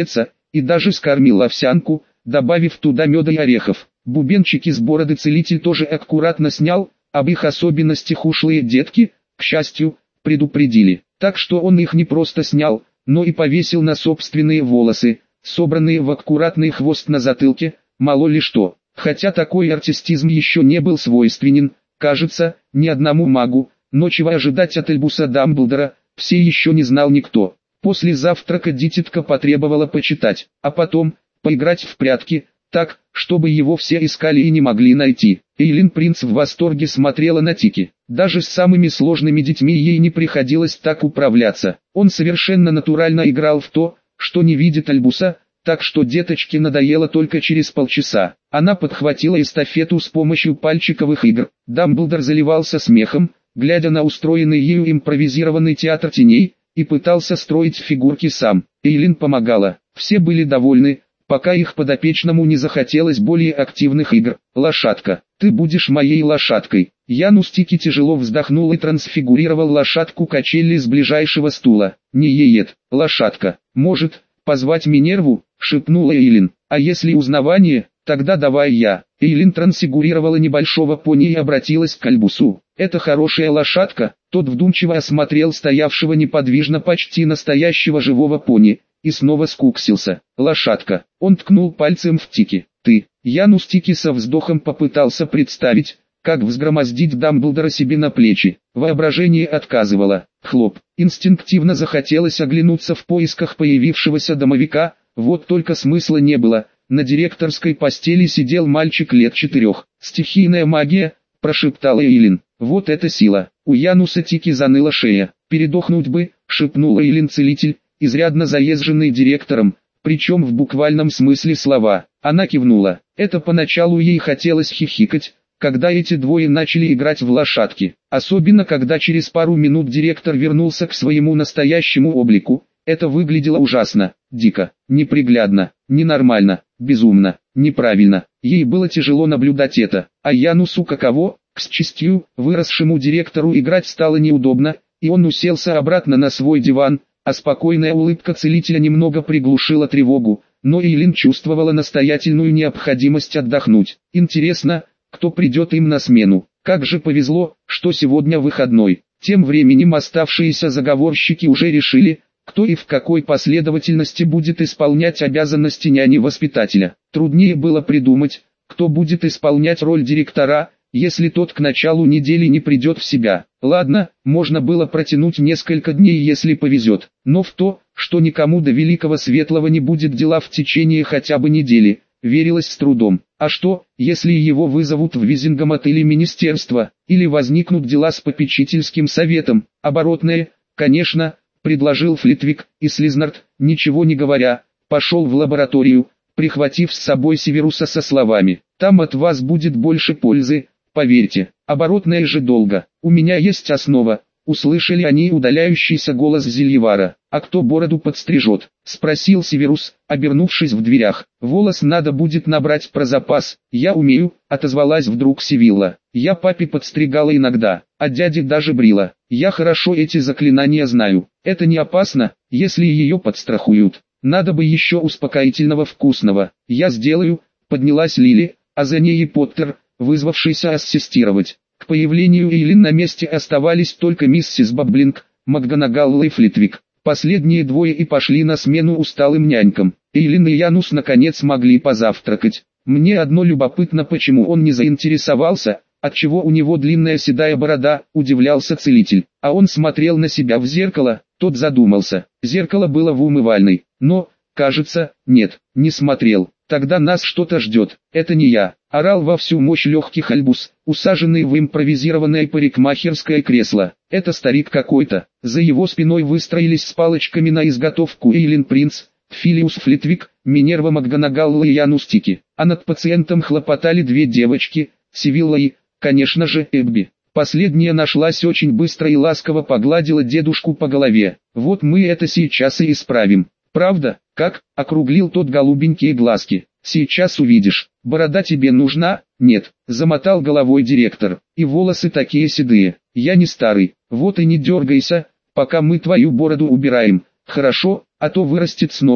и даже скормил овсянку, добавив туда меда и орехов. Бубенчики с бороды целитель тоже аккуратно снял, об их особенностях ушлые детки, к счастью, предупредили. Так что он их не просто снял, но и повесил на собственные волосы, собранные в аккуратный хвост на затылке, мало ли что. Хотя такой артистизм еще не был свойственен, кажется, ни одному магу, но чего ожидать от Альбуса Дамблдора, все еще не знал никто. После завтрака дитятка потребовала почитать, а потом, поиграть в прятки, так, чтобы его все искали и не могли найти. Эйлин Принц в восторге смотрела на Тики. Даже с самыми сложными детьми ей не приходилось так управляться. Он совершенно натурально играл в то, что не видит Альбуса, так что деточке надоело только через полчаса. Она подхватила эстафету с помощью пальчиковых игр. Дамблдор заливался смехом, глядя на устроенный ею импровизированный театр теней, и пытался строить фигурки сам. Эйлин помогала. Все были довольны, пока их подопечному не захотелось более активных игр. «Лошадка, ты будешь моей лошадкой». Янус Тики тяжело вздохнул и трансфигурировал лошадку качели с ближайшего стула. «Не еет, лошадка. Может, позвать Минерву?» — шепнула Эйлин. «А если узнавание, тогда давай я». Эйлин трансфигурировала небольшого пони и обратилась к Альбусу. «Это хорошая лошадка». Тот вдумчиво осмотрел стоявшего неподвижно почти настоящего живого пони, и снова скуксился. «Лошадка». Он ткнул пальцем в Тики. «Ты». Янус Тики со вздохом попытался представить, как взгромоздить Дамблдора себе на плечи. Воображение отказывало. Хлоп. Инстинктивно захотелось оглянуться в поисках появившегося домовика, вот только смысла не было. На директорской постели сидел мальчик лет четырех. «Стихийная магия», — прошептала Эйлин. «Вот это сила». У Януса Тики заныла шея. «Передохнуть бы», — шепнула Эйлин целитель, изрядно заезженный директором, причем в буквальном смысле слова. Она кивнула. Это поначалу ей хотелось хихикать, когда эти двое начали играть в лошадки. Особенно когда через пару минут директор вернулся к своему настоящему облику. Это выглядело ужасно, дико, неприглядно, ненормально, безумно, неправильно. Ей было тяжело наблюдать это. А Янусу каково? К счастью, выросшему директору играть стало неудобно, и он уселся обратно на свой диван, а спокойная улыбка целителя немного приглушила тревогу, но Эйлин чувствовала настоятельную необходимость отдохнуть. Интересно, кто придет им на смену? Как же повезло, что сегодня выходной. Тем временем оставшиеся заговорщики уже решили, кто и в какой последовательности будет исполнять обязанности няни-воспитателя. Труднее было придумать, кто будет исполнять роль директора, если тот к началу недели не придет в себя. Ладно, можно было протянуть несколько дней, если повезет, но в то, что никому до великого светлого не будет дела в течение хотя бы недели, верилось с трудом. А что, если его вызовут в Визингамот или министерство, или возникнут дела с попечительским советом? Оборотное, конечно, предложил Флитвик, и Слизнард, ничего не говоря, пошел в лабораторию, прихватив с собой Северуса со словами: «Там от вас будет больше пользы, поверьте». Оборотное же долго. «У меня есть основа», — услышали они удаляющийся голос Зельевара. «А кто бороду подстрижет?» — спросил Северус, обернувшись в дверях. «Волос надо будет набрать про запас». «Я умею», — отозвалась вдруг Сивилла. «Я папе подстригала иногда, а дяде даже брила. Я хорошо эти заклинания знаю. Это не опасно, если ее подстрахуют. Надо бы еще успокоительного вкусного. Я сделаю», — поднялась Лили, а за ней и Поттер, вызвавшийся ассистировать. К появлению Эйлин на месте оставались только миссис Баблинг, МакГонагалл и Флитвик. Последние двое и пошли на смену усталым нянькам. Эйлин и Янус наконец могли позавтракать. «Мне одно любопытно, почему он не заинтересовался, отчего у него длинная седая борода», — удивлялся целитель. А он смотрел на себя в зеркало, тот задумался. Зеркало было в умывальной, но, кажется, нет, не смотрел. «Тогда нас что-то ждет, это не я», — орал во всю мощь легких Альбус, усаженный в импровизированное парикмахерское кресло. «Это старик какой-то». За его спиной выстроились с палочками на изготовку Эйлин Принц, Филиус Флитвик, Минерва МакГонагалл и Янус Тики. А над пациентом хлопотали две девочки, Сивилла и, конечно же, Эбби. Последняя нашлась очень быстро и ласково погладила дедушку по голове. «Вот мы это сейчас и исправим». «Правда? Как?» — округлил тот голубенькие глазки. «Сейчас увидишь. Борода тебе нужна?» «Нет», — замотал головой директор. «И волосы такие седые. Я не старый. Вот и не дергайся, пока мы твою бороду убираем. Хорошо, а то вырастет снова».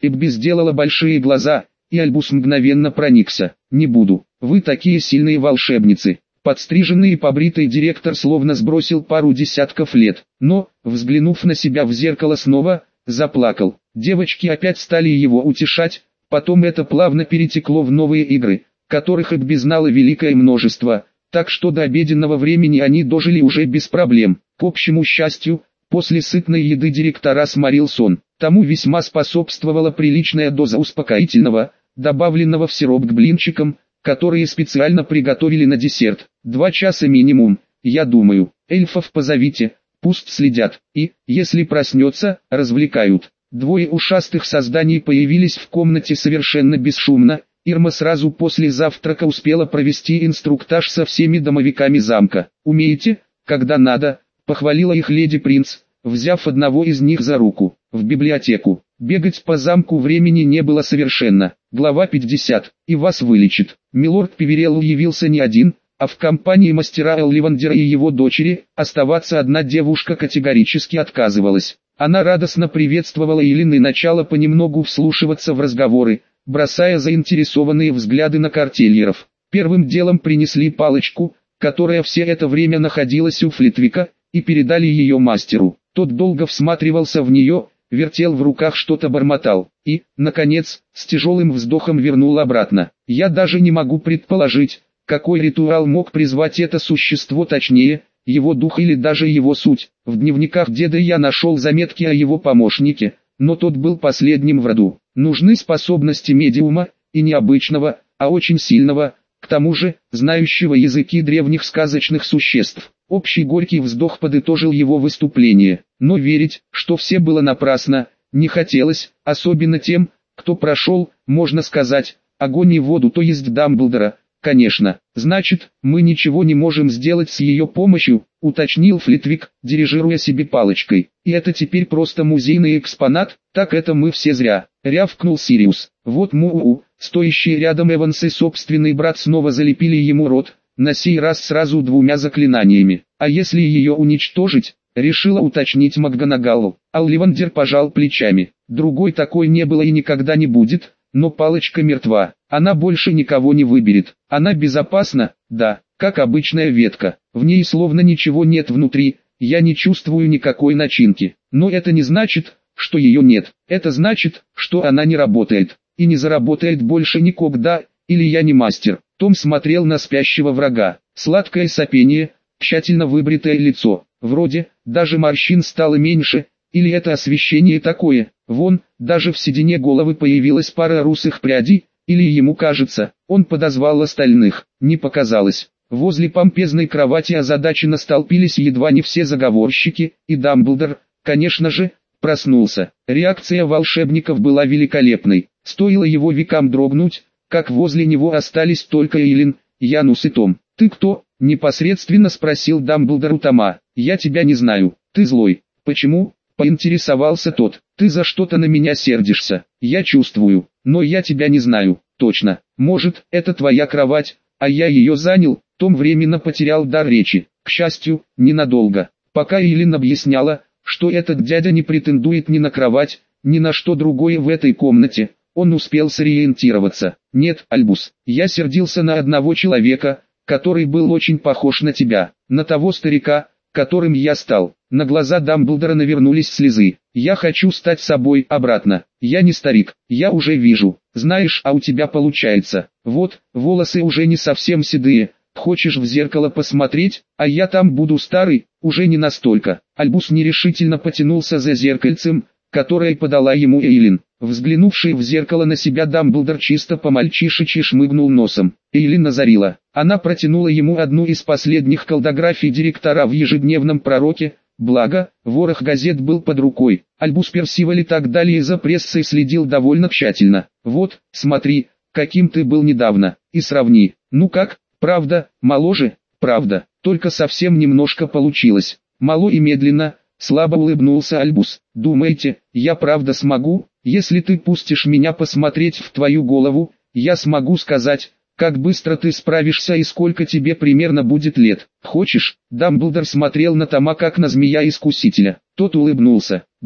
Эбби сделала большие глаза, и Альбус мгновенно проникся. «Не буду. Вы такие сильные волшебницы». Подстриженный и побритый директор словно сбросил пару десятков лет, но, взглянув на себя в зеркало снова, заплакал. Девочки опять стали его утешать, потом это плавно перетекло в новые игры, которых Эбби знала великое множество, так что до обеденного времени они дожили уже без проблем. К общему счастью, после сытной еды директора сморил сон. Тому весьма способствовала приличная доза успокоительного, добавленного в сироп к блинчикам, которые специально приготовили на десерт. Два часа минимум, я думаю. Эльфов позовите, пусть следят, и, если проснется, развлекают. Двое ушастых созданий появились в комнате совершенно бесшумно. Ирма сразу после завтрака успела провести инструктаж со всеми домовиками замка. «Умеете, когда надо», — похвалила их леди Принц, взяв одного из них за руку. В библиотеку. Бегать по замку времени не было совершенно. Глава пятьдесят. И вас вылечит. Милорд Певерелл явился не один, а в компании мастера Элливандера и его дочери. Оставаться одна девушка категорически отказывалась. Она радостно приветствовала Элин и начала понемногу вслушиваться в разговоры, бросая заинтересованные взгляды на картельеров. Первым делом принесли палочку, которая все это время находилась у Флитвика, и передали ее мастеру. Тот долго всматривался в нее, вертел в руках, что-то бормотал, и, наконец, с тяжелым вздохом вернул обратно. Я даже не могу предположить, какой ритуал мог призвать это существо, точнее, его дух или даже его суть. В дневниках деда я нашел заметки о его помощнике, но тот был последним в роду. Нужны способности медиума, и не обычного, а очень сильного, к тому же, знающего языки древних сказочных существ. Общий горький вздох подытожил его выступление, но верить, что все было напрасно, не хотелось, особенно тем, кто прошел, можно сказать, огонь и воду, то есть Дамблдора. Конечно, значит, мы ничего не можем сделать с ее помощью, уточнил Флитвик, дирижируя себе палочкой. И это теперь просто музейный экспонат, так это мы все зря, рявкнул Сириус. Вот Муу, стоящий рядом Эванс и собственный брат снова залепили ему рот, на сей раз сразу двумя заклинаниями. А если ее уничтожить, решила уточнить МакГонагалл. Олливандер пожал плечами. Другой такой не было и никогда не будет. Но палочка мертва, она больше никого не выберет. Она безопасна, да, как обычная ветка. В ней словно ничего нет внутри, я не чувствую никакой начинки. Но это не значит, что ее нет. Это значит, что она не работает. И не заработает больше никогда, или я не мастер. Том смотрел на спящего врага. Сладкое сопение, тщательно выбритое лицо. Вроде, даже морщин стало меньше, или это освещение такое. Вон, даже в седине головы появилась пара русых прядей, или ему кажется, он подозвал остальных, не показалось. Возле помпезной кровати озадаченно столпились едва не все заговорщики, и Дамблдор, конечно же, проснулся. Реакция волшебников была великолепной. Стоило его векам дрогнуть, как возле него остались только Эйлин, Янус и Том. «Ты кто?» – непосредственно спросил Дамблдор у Тома. «Я тебя не знаю. Ты злой». «Почему?» – поинтересовался тот. «Ты за что-то на меня сердишься. Я чувствую, но я тебя не знаю, точно. Может, это твоя кровать, а я ее занял?» Том временно потерял дар речи. К счастью, ненадолго. Пока Эйлин объясняла, что этот дядя не претендует ни на кровать, ни на что другое в этой комнате, он успел сориентироваться. «Нет, Альбус, я сердился на одного человека, который был очень похож на тебя, на того старика, которым я стал». На глаза Дамблдора навернулись слезы. «Я хочу стать собой обратно. Я не старик, я уже вижу. Знаешь, а у тебя получается. Вот, волосы уже не совсем седые. Хочешь в зеркало посмотреть, а я там буду старый, уже не настолько». Альбус нерешительно потянулся за зеркальцем, которое подала ему Эйлин. Взглянувший в зеркало на себя Дамблдор чисто по-мальчишечьи шмыгнул носом. Эйлин озарила. Она протянула ему одну из последних колдографий директора в ежедневном пророке. Благо, ворох газет был под рукой. Альбус Персиваль и так далее за прессой следил довольно тщательно. «Вот, смотри, каким ты был недавно, и сравни. Ну как, правда, моложе?» «Правда, только совсем немножко получилось. Мало и медленно», слабо улыбнулся Альбус. «Думаете, я правда смогу? Если ты пустишь меня посмотреть в твою голову, я смогу сказать, как быстро ты справишься и сколько тебе примерно будет лет. Хочешь?» Дамблдор смотрел на Тома как на змея-искусителя. Тот улыбнулся. «Да,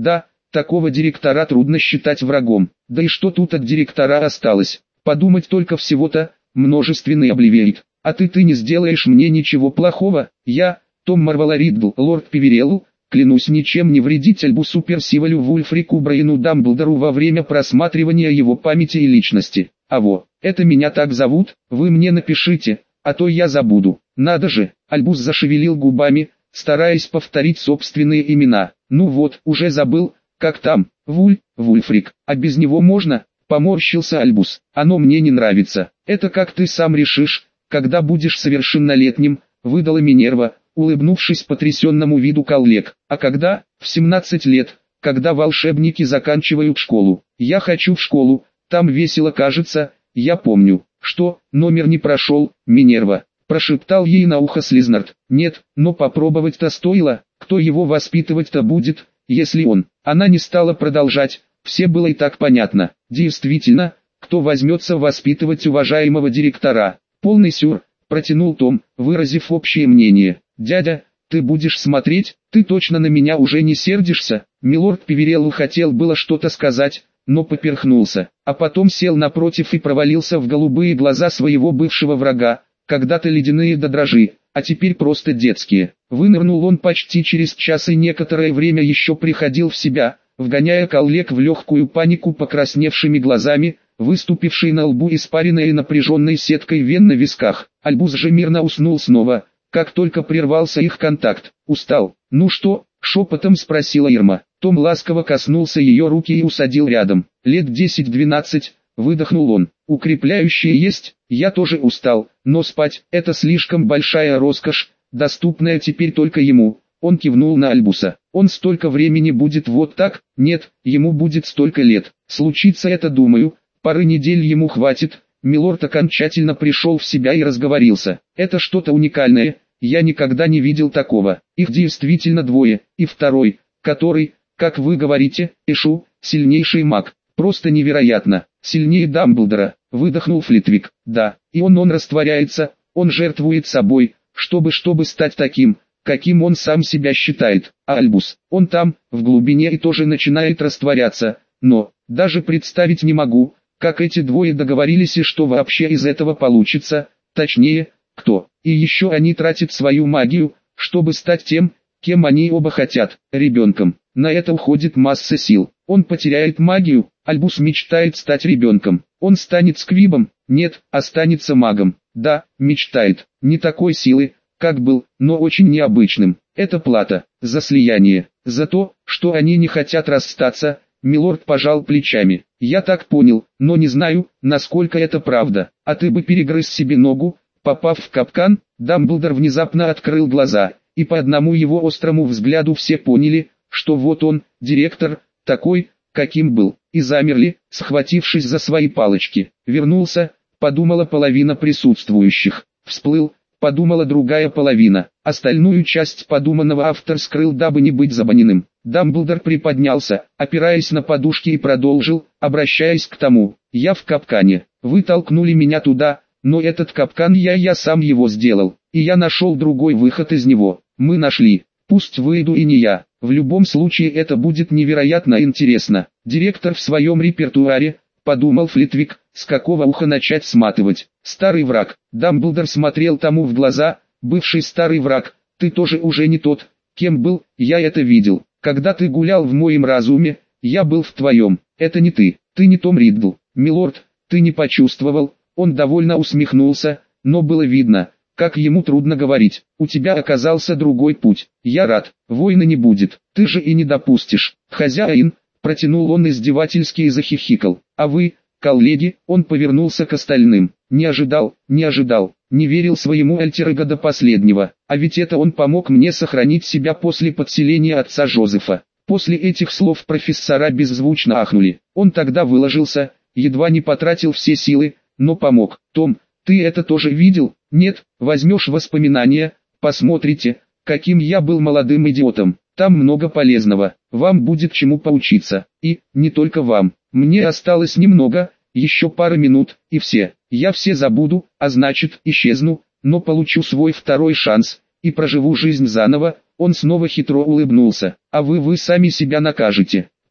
Такого директора трудно считать врагом. Да и что тут от директора осталось? Подумать только всего-то, множественный обливиет. А ты ты не сделаешь мне ничего плохого. Я, Том Марвелла Риддл, лорд Певерелл, клянусь ничем не вредить Альбусу Персивалю Вульфрику Брайану Дамблдору во время просматривания его памяти и личности. А во, это меня так зовут, вы мне напишите, а то я забуду. Надо же, Альбус зашевелил губами, стараясь повторить собственные имена. Ну вот, уже забыл, как там, Вуль, Вульфрик, а без него можно? Поморщился Альбус. Оно мне не нравится. Это как ты сам решишь, когда будешь совершеннолетним, выдала Минерва, улыбнувшись потрясенному виду коллег. А когда? В семнадцать лет, когда волшебники заканчивают школу. Я хочу в школу, там весело кажется, я помню. Что, номер не прошел, Минерва? Прошептал ей на ухо Слизнард. Нет, но попробовать-то стоило, кто его воспитывать-то будет, если он. Она не стала продолжать, все было и так понятно. Действительно, кто возьмется воспитывать уважаемого директора? Полный сюр, протянул Том, выразив общее мнение. Дядя, ты будешь смотреть, ты точно на меня уже не сердишься? Милорд Певерелл хотел было что-то сказать, но поперхнулся, а потом сел напротив и провалился в голубые глаза своего бывшего врага, когда-то ледяные до дрожи, а теперь просто детские. Вынырнул он почти через час и некоторое время еще приходил в себя, вгоняя коллег в легкую панику покрасневшими глазами, выступившей на лбу испаренной и напряженной сеткой вен на висках. Альбус же мирно уснул снова, как только прервался их контакт. «Устал? Ну что?» — шепотом спросила Ирма. Том ласково коснулся ее руки и усадил рядом. «Лет десять-двенадцать», — выдохнул он. «Укрепляющие есть, я тоже устал, но спать — это слишком большая роскошь, доступная теперь только ему». Он кивнул на Альбуса. «Он столько времени будет вот так? Нет, ему будет столько лет. Случится это, думаю, пары недель ему хватит». Милорд окончательно пришел в себя и разговорился. «Это что-то уникальное, я никогда не видел такого. Их действительно двое, и второй, который, как вы говорите, Эшу, сильнейший маг. Просто невероятно, сильнее Дамблдора», — выдохнул Флитвик. «Да, и он он растворяется, он жертвует собой, чтобы чтобы стать таким, каким он сам себя считает. А Альбус, он там, в глубине и тоже начинает растворяться, но, даже представить не могу, как эти двое договорились и что вообще из этого получится, точнее, кто. И еще они тратят свою магию, чтобы стать тем, кем они оба хотят, ребенком. На это уходит масса сил. Он потеряет магию, Альбус мечтает стать ребенком. Он станет сквибом, нет, останется магом. Да, мечтает, не такой силы, как был, но очень необычным. Это плата за слияние, за то, что они не хотят расстаться. Милорд пожал плечами. «Я так понял, но не знаю, насколько это правда. А ты бы перегрыз себе ногу, попав в капкан?» Дамблдор внезапно открыл глаза, и по одному его острому взгляду все поняли, что вот он, директор, такой, каким был, и замерли, схватившись за свои палочки. «Вернулся», — подумала половина присутствующих. «Всплыл», — подумала другая половина. Остальную часть подуманного автор скрыл, дабы не быть забаненным. Дамблдор приподнялся, опираясь на подушки, и продолжил, обращаясь к тому. «Я в капкане. Вы толкнули меня туда, но этот капкан я я сам его сделал, и я нашел другой выход из него. Мы нашли. Пусть выйду и не я. В любом случае это будет невероятно интересно». Директор в своем репертуаре, подумал Флитвик, с какого уха начать сматывать. «Старый враг». Дамблдор смотрел тому в глаза. «Бывший старый враг, ты тоже уже не тот, кем был, я это видел. Когда ты гулял в моем разуме, я был в твоем. Это не ты, ты не Том Риддл. Милорд, ты не почувствовал?» Он довольно усмехнулся, но было видно, как ему трудно говорить. «У тебя оказался другой путь. Я рад, войны не будет, ты же и не допустишь». «Хозяин», протянул он издевательски и захихикал. «А вы, коллеги?» Он повернулся к остальным. «Не ожидал, не ожидал, не верил своему альтер-эго до последнего. А ведь это он помог мне сохранить себя после подселения отца Жозефа». После этих слов профессора беззвучно ахнули. Он тогда выложился, едва не потратил все силы, но помог. «Том, ты это тоже видел?» «Нет, возьмешь воспоминания, посмотрите, каким я был молодым идиотом. Там много полезного, вам будет чему поучиться. И, не только вам, мне осталось немного, еще пара минут, и все. Я все забуду, а значит, исчезну, но получу свой второй шанс, и проживу жизнь заново». Он снова хитро улыбнулся. «А вы вы сами себя накажете.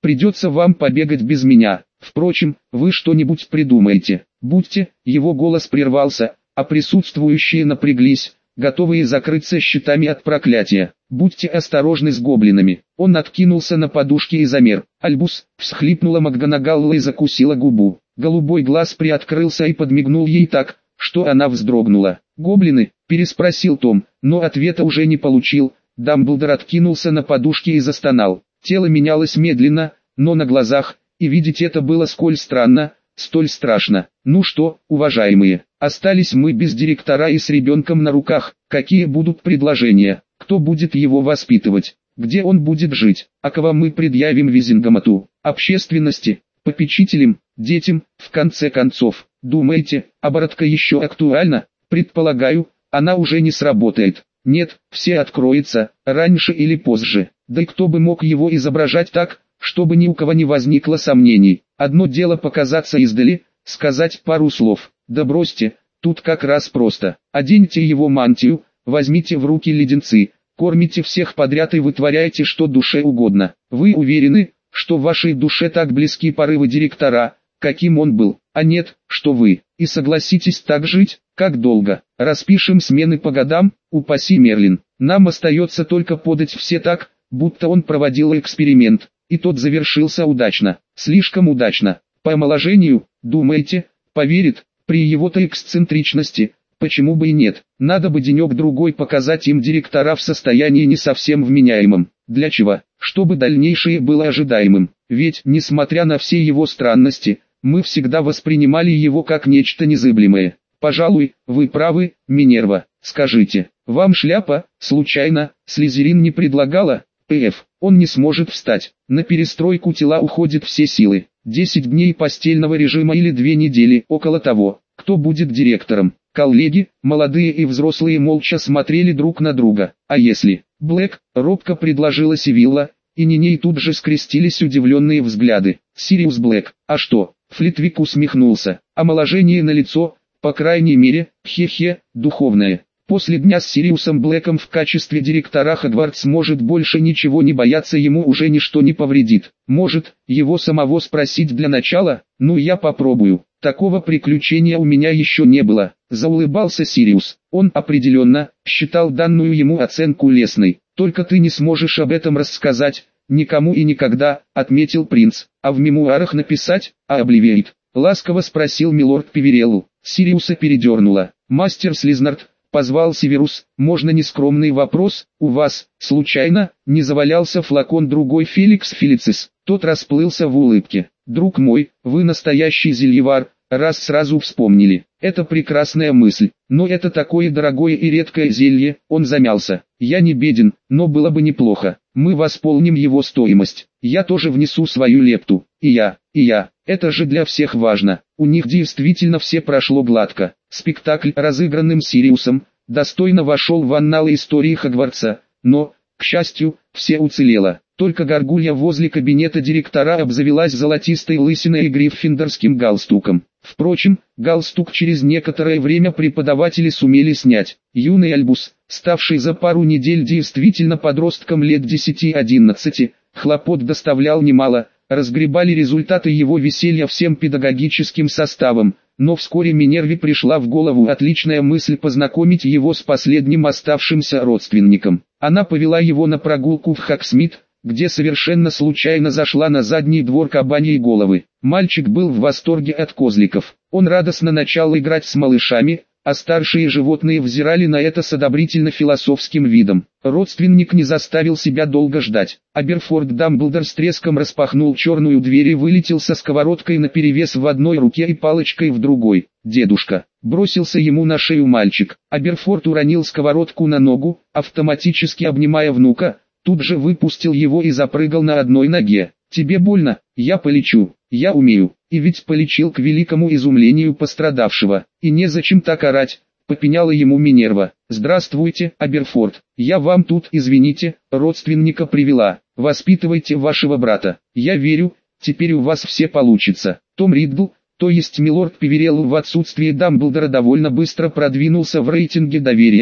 Придется вам побегать без меня. Впрочем, вы что-нибудь придумаете. Будьте, его голос прервался, а присутствующие напряглись, готовые закрыться щитами от проклятия. Будьте осторожны с гоблинами. Он откинулся на подушке и замер. Альбус, всхлипнула МакГонагалл и закусила губу. Голубой глаз приоткрылся и подмигнул ей так, что она вздрогнула. «Гоблины?» – переспросил Том, но ответа уже не получил. Дамблдор откинулся на подушке и застонал. Тело менялось медленно, но на глазах, и видеть это было сколь странно, столь страшно. «Ну что, уважаемые, остались мы без директора и с ребенком на руках. Какие будут предложения? Кто будет его воспитывать? Где он будет жить? А кого мы предъявим Визингамоту? Общественности? Попечителям? Детям? В конце концов, думаете, оборотка еще актуальна? Предполагаю, она уже не сработает. Нет, все откроется, раньше или позже. Да и кто бы мог его изображать так, чтобы ни у кого не возникло сомнений. Одно дело показаться издали, сказать пару слов. Да бросьте, тут как раз просто. Оденьте его мантию, возьмите в руки леденцы, кормите всех подряд и вытворяйте что душе угодно. Вы уверены, что в вашей душе так близки порывы директора, каким он был? А нет, что вы, и согласитесь так жить? Как долго? Распишем смены по годам, упаси Мерлин. Нам остается только подать все так, будто он проводил эксперимент, и тот завершился удачно. Слишком удачно. По омоложению, думаете, поверит, при его-то эксцентричности, почему бы и нет. Надо бы денек-другой показать им директора в состоянии не совсем вменяемым. Для чего? Чтобы дальнейшее было ожидаемым. Ведь, несмотря на все его странности, мы всегда воспринимали его как нечто незыблемое. Пожалуй, вы правы, Минерва. Скажите, вам шляпа, случайно, Слизерин не предлагала? Пф, он не сможет встать. На перестройку тела уходят все силы. Десять дней постельного режима или две недели, около того. Кто будет директором? Коллеги, молодые и взрослые, молча смотрели друг на друга. А если? Блэк, робко предложила Сивилла, и на ней тут же скрестились удивленные взгляды. Сириус Блэк, а что? Флитвик усмехнулся. Омоложение на лицо, по крайней мере, хе-хе, духовное. После дня с Сириусом Блэком в качестве директора Хогвартс может больше ничего не бояться, ему уже ничто не повредит. Может, его самого спросить для начала? Ну я попробую. Такого приключения у меня еще не было. Заулыбался Сириус. Он определенно считал данную ему оценку лестной. Только ты не сможешь об этом рассказать никому и никогда, отметил принц. А в мемуарах написать, а обливеет? Ласково спросил милорд Певереллу. Сириуса передернуло. Мастер Слизнард, позвал Северус, можно нескромный вопрос, у вас, случайно, не завалялся флакон другой Феликс Фелицис? Тот расплылся в улыбке. Друг мой, вы настоящий зельевар, раз сразу вспомнили. Это прекрасная мысль, но это такое дорогое и редкое зелье, он замялся. Я не беден, но было бы неплохо. Мы восполним его стоимость. Я тоже внесу свою лепту. И я, и я. Это же для всех важно. У них действительно все прошло гладко. Спектакль, разыгранным Сириусом, достойно вошел в анналы истории Хогвартса, но, к счастью, все уцелело. Только горгулья возле кабинета директора обзавелась золотистой лысиной и гриффиндорским галстуком. Впрочем, галстук через некоторое время преподаватели сумели снять. Юный Альбус, ставший за пару недель действительно подростком лет десяти-одиннадцати, хлопот доставлял немало, разгребали результаты его веселья всем педагогическим составом, но вскоре Минерве пришла в голову отличная мысль познакомить его с последним оставшимся родственником. Она повела его на прогулку в Хогсмит, где совершенно случайно зашла на задний двор кабаньей головы. Мальчик был в восторге от козликов. Он радостно начал играть с малышами, а старшие животные взирали на это с одобрительно-философским видом. Родственник не заставил себя долго ждать. Аберфорд Дамблдор с треском распахнул черную дверь и вылетел со сковородкой наперевес в одной руке и палочкой в другой. «Дедушка!» — бросился ему на шею мальчик. Аберфорд уронил сковородку на ногу, автоматически обнимая внука, тут же выпустил его и запрыгал на одной ноге. «Тебе больно? Я полечу, я умею». И ведь полечил к великому изумлению пострадавшего. И незачем так орать, попеняла ему Минерва. «Здравствуйте, Аберфорд, я вам тут, извините, родственника привела. Воспитывайте вашего брата. Я верю, теперь у вас все получится». Том Риддл, то есть милорд Певерелл в отсутствие Дамблдора, довольно быстро продвинулся в рейтинге доверия,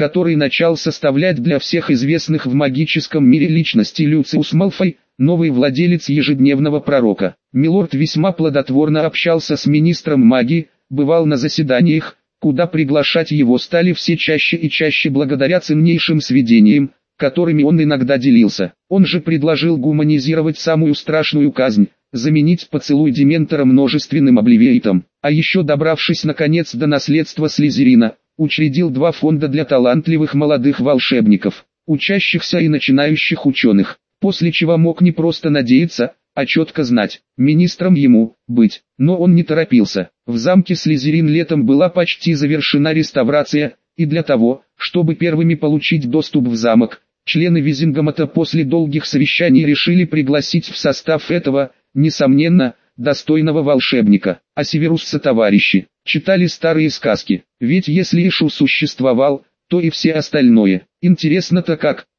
который начал составлять для всех известных в магическом мире личностей Люциус Малфой, новый владелец ежедневного пророка. Милорд весьма плодотворно общался с министром магии, бывал на заседаниях, куда приглашать его стали все чаще и чаще благодаря ценнейшим сведениям, которыми он иногда делился. Он же предложил гуманизировать самую страшную казнь, заменить поцелуй Дементора множественным обливиейтом, а еще добравшись наконец до наследства Слизерина, учредил два фонда для талантливых молодых волшебников, учащихся и начинающих ученых, после чего мог не просто надеяться, а четко знать, министром ему быть. Но он не торопился. В замке Слизерин летом была почти завершена реставрация, и для того, чтобы первыми получить доступ в замок, члены Визингамата после долгих совещаний решили пригласить в состав этого, несомненно, достойного волшебника. А Северус сотоварищи читали старые сказки, ведь если Ишу существовал, то и все остальное. Интересно-то как.